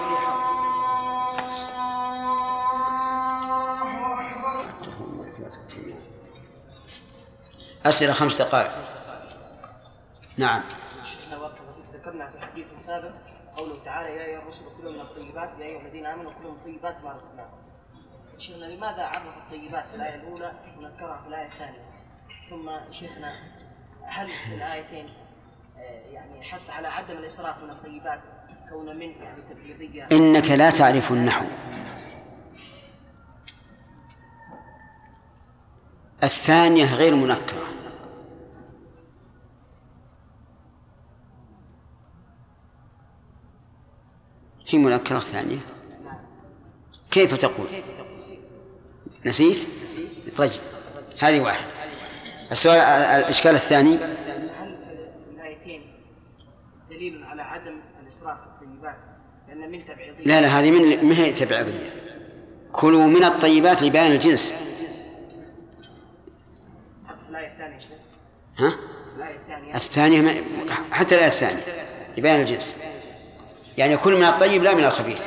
أسئلة 5 دقائق. نعم. ذكرنا في حديث سابق قوله تعالى يا أيها الرسل كلوا من الطيبات يا أيها الذين آمنوا كلوا من الطيبات ما رزقناكم. شيخنا لماذا عرف الطيبات في الآية الأولى ونكرها في الآية الثانية؟ ثم شيخنا هل في الآيتين يعني حث على عدم الإسراف من الطيبات كون من يعني تبعيضية؟ إنك لا تعرف النحو. الثانية غير منكرة، هي منكرة الثانية. كيف تقول؟ نسيت؟ طيب هذه واحد. السؤال الإشكال الثاني، هل في الآيتين دليل على عدم الإسراف في الطيبات لأن من تبعيضية؟ لا هذه ما هي تبعيضية. كلوا من الطيبات لبيان الجنس. الآية الثانية شيخ؟ ها؟ الثانية حتى الآية الثانية لبيان الجنس، يعني كل من الطيب لا من الخبيث.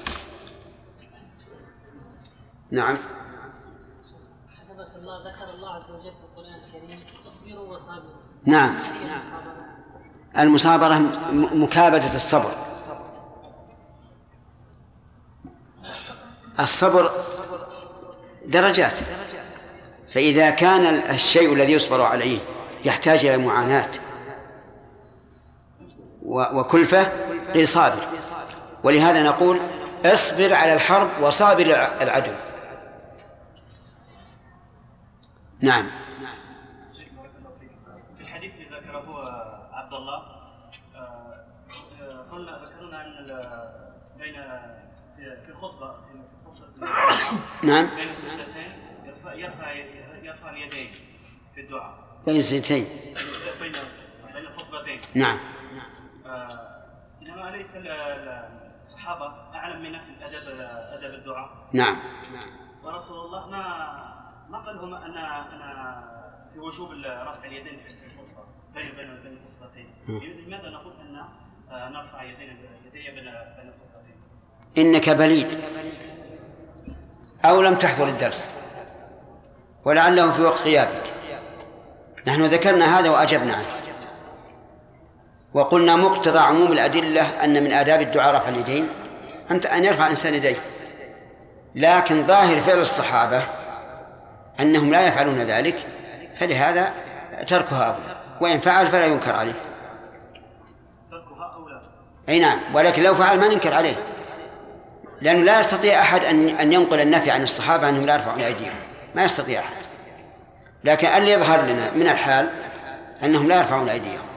نعم. حفظك الله، ذكر الله عز وجل في القرآن الكريم اصبروا وصابروا. نعم. المصابرة مكابدة الصبر. الصبر درجات، فإذا كان الشيء الذي يصبر عليه يحتاج إلى معاناة وكلفة لصابر، ولهذا نقول اصبر على الحرب وصابر العدو. نعم. في الحديث اللي ذكره عبد الله ذكرنا أن بين في الخطبة نعم بين السجدتين يرفع اليدين في الدعاء بين السجدتين بين الخطبتين. نعم. إنما أليس الصحابة أعلم منا في أدب الدعاء؟ نعم. ورسول الله ما قال لهم أنا في وجوب رفع اليدين في الخطبة بين الخطبتين. لماذا نقول أن نرفع يدي بين الخطبتين؟ إنك بليد أو لم تحضر الدرس ولعله في وقت غيابك. نحن ذكرنا هذا وأجبنا عنه وقلنا مقتضى عموم الأدلة أن من آداب الدعاء رفع اليدين أن يرفع الإنسان يديه، لكن ظاهر فعل الصحابة أنهم لا يفعلون ذلك، فلهذا تركها أولى، وإن فعل فلا ينكر عليه. تركها أولى. أي نعم، ولكن لو فعل ما ننكر عليه، لأنه لا يستطيع أحد أن ينقل النفي عن الصحابة أنهم لا يرفعون أيديهم، ما يستطيع أحد. لكن اللي يظهر لنا من الحال أنهم لا يرفعون أيديهم.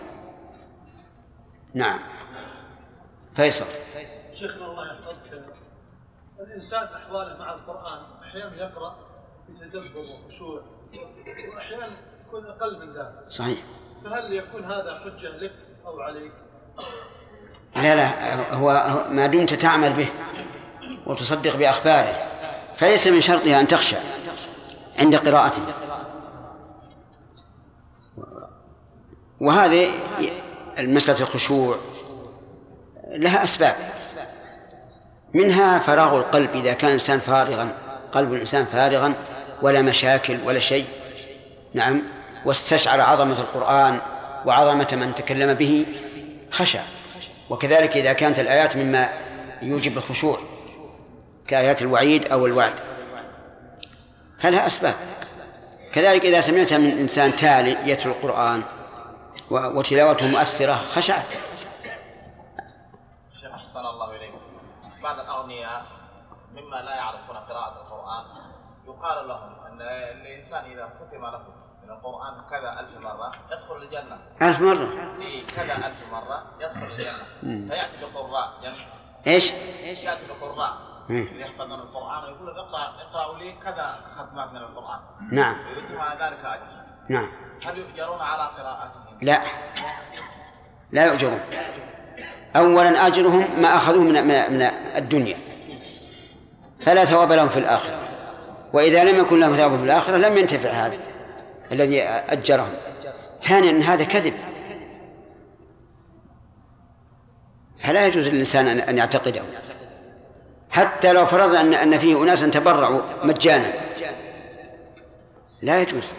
نعم. فيصل. شيخنا الله يحفظك، الإنسان أحواله مع القرآن أحيانا يقرأ بتدبر وخشوع، وأحيانا يكون أقل من ذلك. صحيح. فهل يكون هذا حجة لك أو عليك؟ لا هو ما دمت تعمل به وتصدق بأخباره فليس من شرطها أن تخشى عند قراءته. وهذه المسألة الخشوع لها أسباب، منها فراغ القلب. إذا كان الإنسان فارغا، قلب الإنسان فارغا ولا مشاكل ولا شيء، نعم، واستشعر عظمة القرآن وعظمة من تكلم به خشع. وكذلك إذا كانت الآيات مما يوجب الخشوع كآيات الوعيد أو الوعد فلها أسباب. كذلك إذا سمعتها من إنسان تالي يتلو القرآن وتلاوته مؤثرة خشعت. شيخ أحسن الله إليكم، بعض الأغنياء مما لا يعرفون قراءة القرآن يقال لهم أن الإنسان إذا ختم له من القرآن كذا 1000 مرة يدخل الجنة. 1000 مرة؟ كذا 1000 مرة يدخل الجنة. فيأتي بقراء إيش؟ يأتي بقراء يحفظون القرآن ويقول اقرأوا لي كذا ختمات من القرآن. نعم. ويؤتون على ذلك أجر. نعم. هل يؤجرون على قراءتهم؟ لا يؤجرون. أولا أجرهم ما أخذوه من الدنيا فلا ثواب لهم في الآخرة، وإذا لم يكن لهم ثواب في الآخرة لم ينتفع هذا الذي أجرهم. ثانيا أن هذا كذب، فلا يجوز للإنسان أن يعتقده، حتى لو فرض أن فيه أناسا تبرعوا مجانا لا يجوز.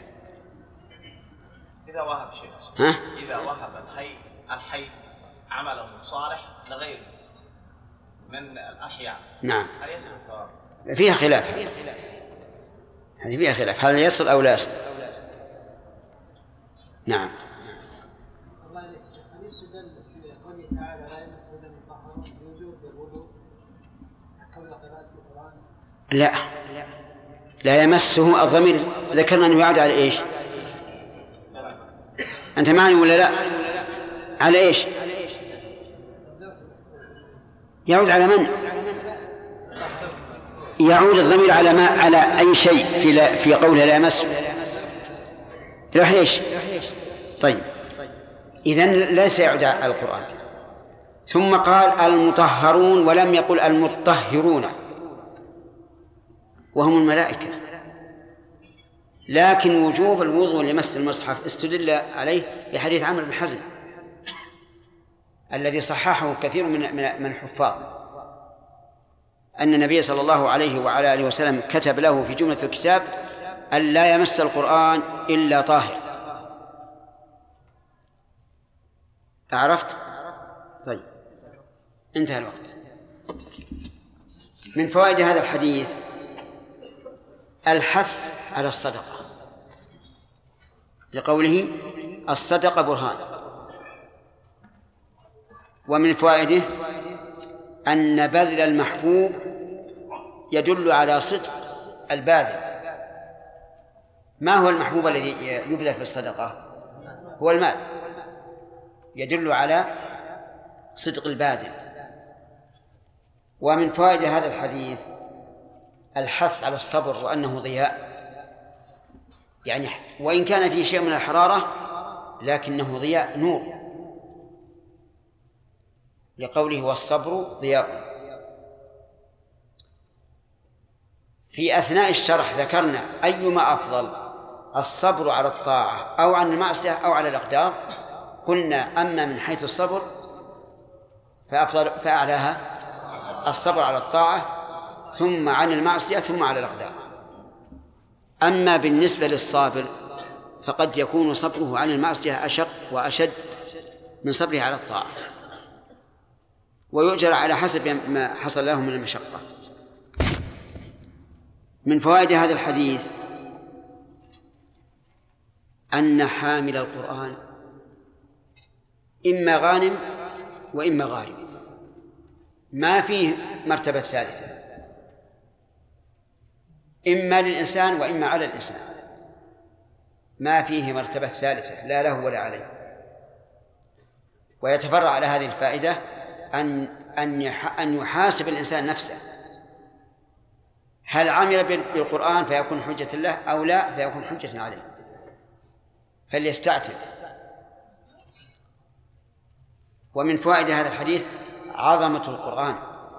إذا وهب شيء إذا وهب الحي عمله الصالح لغيره من الأحياء، نعم، هل يصل الثواب؟ فيها خلاف، هذه فيها خلاف، هل يصل أو لا يصل. نعم. لا يمسه الضمير ذكرنا أنه يعود على إيش؟ أنت معي ولا لا؟ على إيش؟ يعود على من؟ يعود الضمير على ما؟ على أي شيء في قوله لا يمسه. راح إيش؟ طيب، إذن ليس يعود على القرآن. ثم قال المطهرون ولم يقل المطهرون وهم الملائكة. لكن وجوب الوضوء لمس المصحف استدل عليه بحديث عمرو بن حزم الذي صححه كثير من الحفاظ، أن النبي صلى الله عليه وعلى آله وسلم كتب له في جملة الكتاب أن لا يمس القرآن إلا طاهر. عرفت؟ طيب، انتهى الوقت. من فوائد هذا الحديث الحث على الصدقة لقوله الصدقة برهان. ومن فوائده أن بذل المحبوب يدل على صدق الباذل. ما هو المحبوب الذي يبذل في الصدقة؟ هو المال، يدل على صدق الباذل. ومن فوائد هذا الحديث الحث على الصبر وأنه ضياء، يعني وإن كان فيه شيء من الحرارة لكنه ضياء نور، لقوله والصبر ضياء. في أثناء الشرح ذكرنا أيما أفضل، الصبر على الطاعة أو عن المعصية أو على الأقدار. قلنا أما من حيث الصبر فأعلاها الصبر على الطاعة، ثم عن المعصية، ثم على الأقدار. أما بالنسبة للصابر فقد يكون صبره عن المعصية أشق وأشد من صبره على الطاعة، ويؤجر على حسب ما حصل له من المشقة. من فوائد هذا الحديث أن حامل القرآن إما غانم وإما غارم، ما فيه مرتبة ثالثة، إما للإنسان وإما على الإنسان، ما فيه مرتبة ثالثة لا له ولا عليه. ويتفرع على هذه الفائدة أن يحاسب الإنسان نفسه، هل عمل بالقرآن فيكون حجة له أو لا فيكون حجة عليه، فليستعتب. ومن فوائد هذا الحديث عظمة القرآن،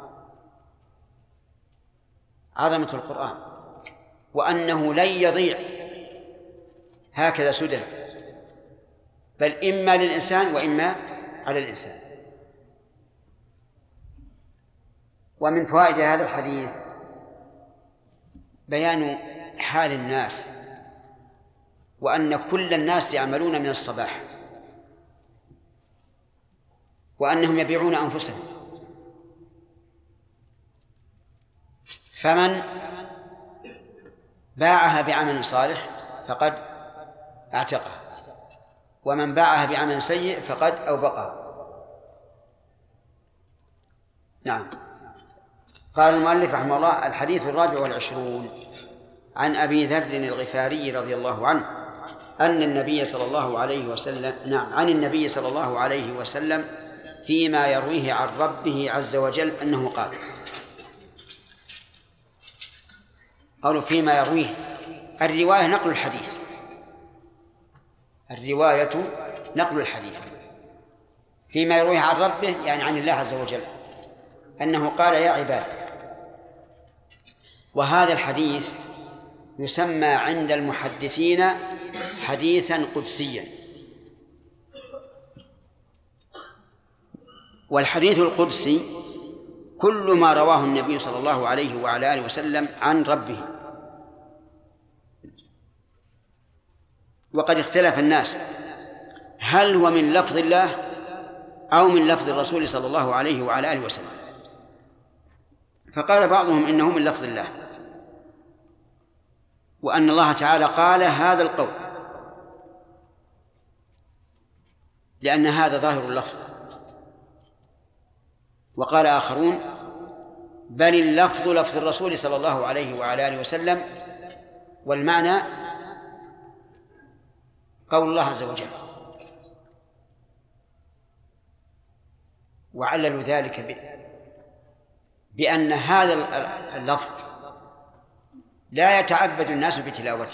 عظمة القرآن، وأنه لن يضيع هكذا سدى، بل إما للإنسان وإما على الإنسان. ومن فوائد هذا الحديث بيان حال الناس، وأن كل الناس يعملون من الصباح، وأنهم يبيعون أنفسهم، فمن باعها بعمل صالح فقد اعتقها، ومن باعها بعمل سيء فقد أوبقها. نعم. قال المؤلف رحمه الله: الحديث 24 عن أبي ذر الغفاري رضي الله عنه أن النبي صلى الله عليه وسلم عن النبي صلى الله عليه وسلم فيما يرويه عن ربه عز وجل أنه قال. قالوا فيما يرويه، الرواية نقل الحديث، الرواية نقل الحديث. فيما يرويه عن ربه يعني عن الله عز وجل أنه قال: يا عبادي. وهذا الحديث يسمى عند المحدثين حديثا قدسيا. والحديث القدسي كل ما رواه النبي صلى الله عليه وعلى آله وسلم عن ربه. وقد اختلف الناس هل هو من لفظ الله أو من لفظ الرسول صلى الله عليه وعلى آله وسلم، فقال بعضهم إنه من لفظ الله، وأن الله تعالى قال هذا القول لأن هذا ظاهر اللفظ. وقال آخرون بل اللفظ لفظ الرسول صلى الله عليه وعلى آله وسلم، والمعنى قول الله عز وجل. وعللوا ذلك بأن هذا اللفظ لا يتعبد الناس بتلاوته،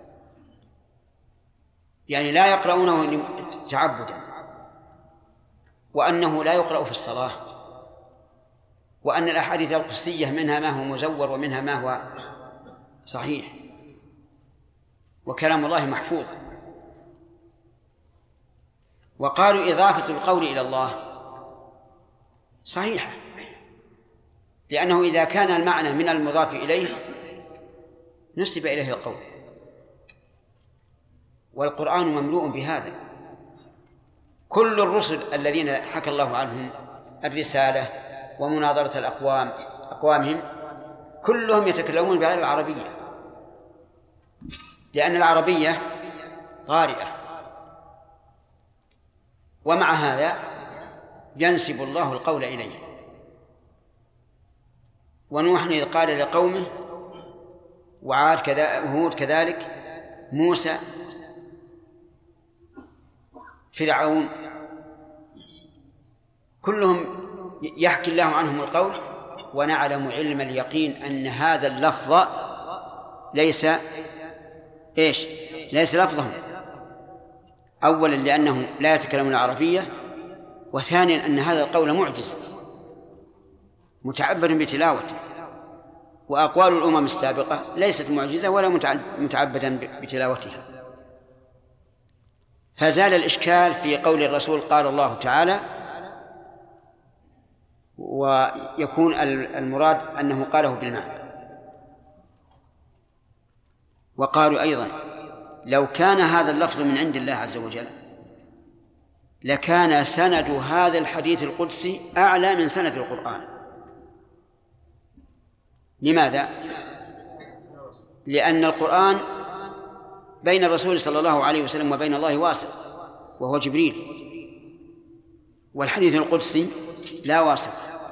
يعني لا يقرؤونه تعبدا، وأنه لا يقرأ في الصلاة، وأن الأحاديث القدسية منها ما هو مزور ومنها ما هو صحيح، وكلام الله محفوظ. وقالوا إضافة القول إلى الله صحيحة، لأنه إذا كان المعنى من المضاف إليه نسب إليه القول، والقرآن مملوء بهذا. كل الرسل الذين حكى الله عنهم الرسالة ومناظرة أقوامهم كلهم يتكلمون بغير العربية، لأن العربية قارئة. ومع هذا ينسب الله القول إليه. ونوح إذ قال لقومه، وعاد وهود كذلك، موسى، فرعون، كلهم يحكي الله عنهم القول. ونعلم علم اليقين أن هذا اللفظ ليس لفظهم، أولا لأنهم لا يتكلمون العربية، وثانيا أن هذا القول معجز متعبد بتلاوته، وأقوال الأمم السابقة ليست معجزة ولا متعبدا بتلاوتها. فزال الإشكال في قول الرسول قال الله تعالى، ويكون المراد أنه قاله بالمعنى. وقالوا أيضا لو كان هذا اللفظ من عند الله عز وجل لكان سند هذا الحديث القدسي أعلى من سند القرآن. لماذا؟ لأن القرآن بين الرسول صلى الله عليه وسلم وبين الله واسط، وهو جبريل، والحديث القدسي لا واسط،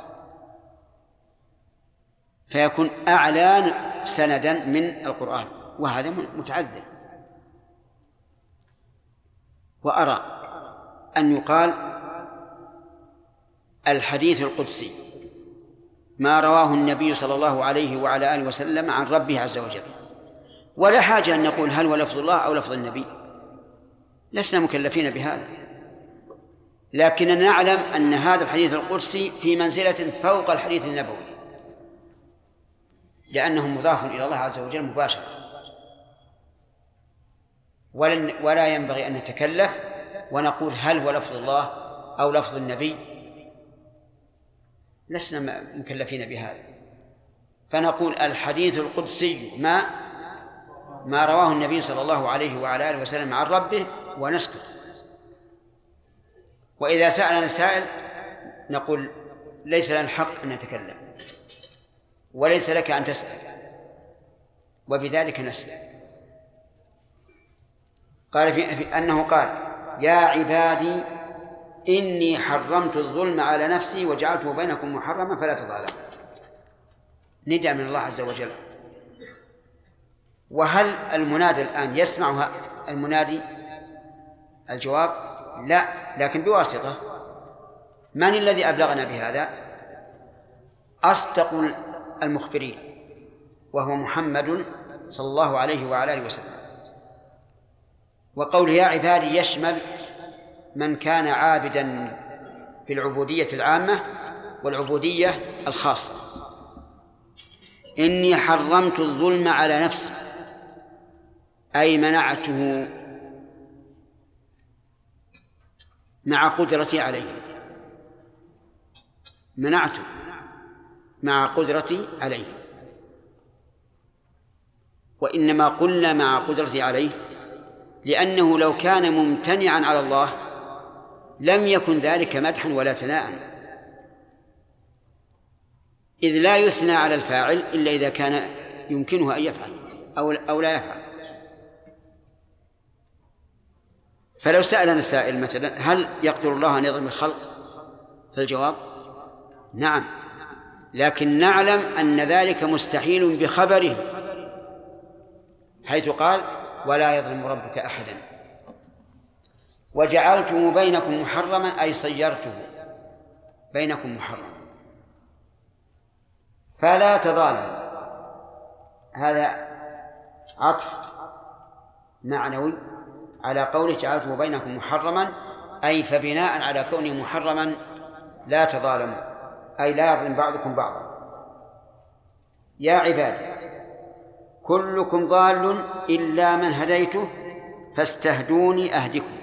فيكون أعلى سندا من القرآن، وهذا متعذر. وأرى أن يقال الحديث القدسي ما رواه النبي صلى الله عليه وعلى آله وسلم عن ربه عز وجل، ولا حاجة أن نقول هل هو لفظ الله أو لفظ النبي، لسنا مكلفين بهذا، لكننا نعلم أن هذا الحديث القدسي في منزلة فوق الحديث النبوي، لأنه مضاف إلى الله عز وجل مباشرة، ولا ينبغي أن نتكلف ونقول هل هو لفظ الله أو لفظ النبي، لسنا مكلفين بهذا، فنقول الحديث القدسي ما رواه النبي صلى الله عليه وعلى آله وسلم عن ربه ونسكت. وإذا سألنا سائل نقول ليس لنا الحق أن نتكلم وليس لك أن تسأل، وبذلك نسأل. قال في أنه قال يا عبادي إني حرمت الظلم على نفسي وجعلته بينكم محرما فلا تظالموا، نداء من الله عز وجل. وهل المنادى الآن يسمع المنادي؟ الجواب لا، لكن بواسطة من الذي أبلغنا بهذا؟ أصدق المخبرين، وهو محمد صلى الله عليه وعلى آله وسلم. وقوله يا عبادي يشمل من كان عابدا في العبودية العامة والعبودية الخاصة. إني حرمت الظلم على نفسي، أي منعته مع قدرتي عليه، منعته مع قدرتي عليه. وإنما قلنا مع قدرتي عليه لأنه لو كان ممتنعا على الله لم يكن ذلك مدحا ولا ثناء، إذ لا يثنى على الفاعل إلا إذا كان يمكنه أن يفعل أو لا يفعل. فلو سألنا السائل مثلا هل يقدر الله أن يظلم الخلق؟ فالجواب نعم، لكن نعلم أن ذلك مستحيل بخبره، حيث قال ولا يظلم ربك أحدا. وجعلته بينكم محرما أي صيرته بينكم محرما فلا تظالموا. هذا عطف معنوي على قوله جعلته بينكم محرما، أي فبناء على كونه محرما لا تظالموا، أي لا يظلم بعضكم بعضا. يا عبادي كلكم ضال إلا من هديته فاستهدوني أهدكم.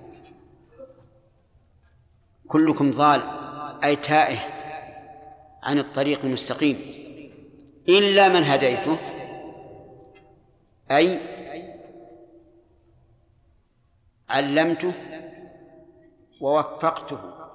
كلكم ضال أي تائه عن الطريق المستقيم، إلا من هديته أي علمته ووفقته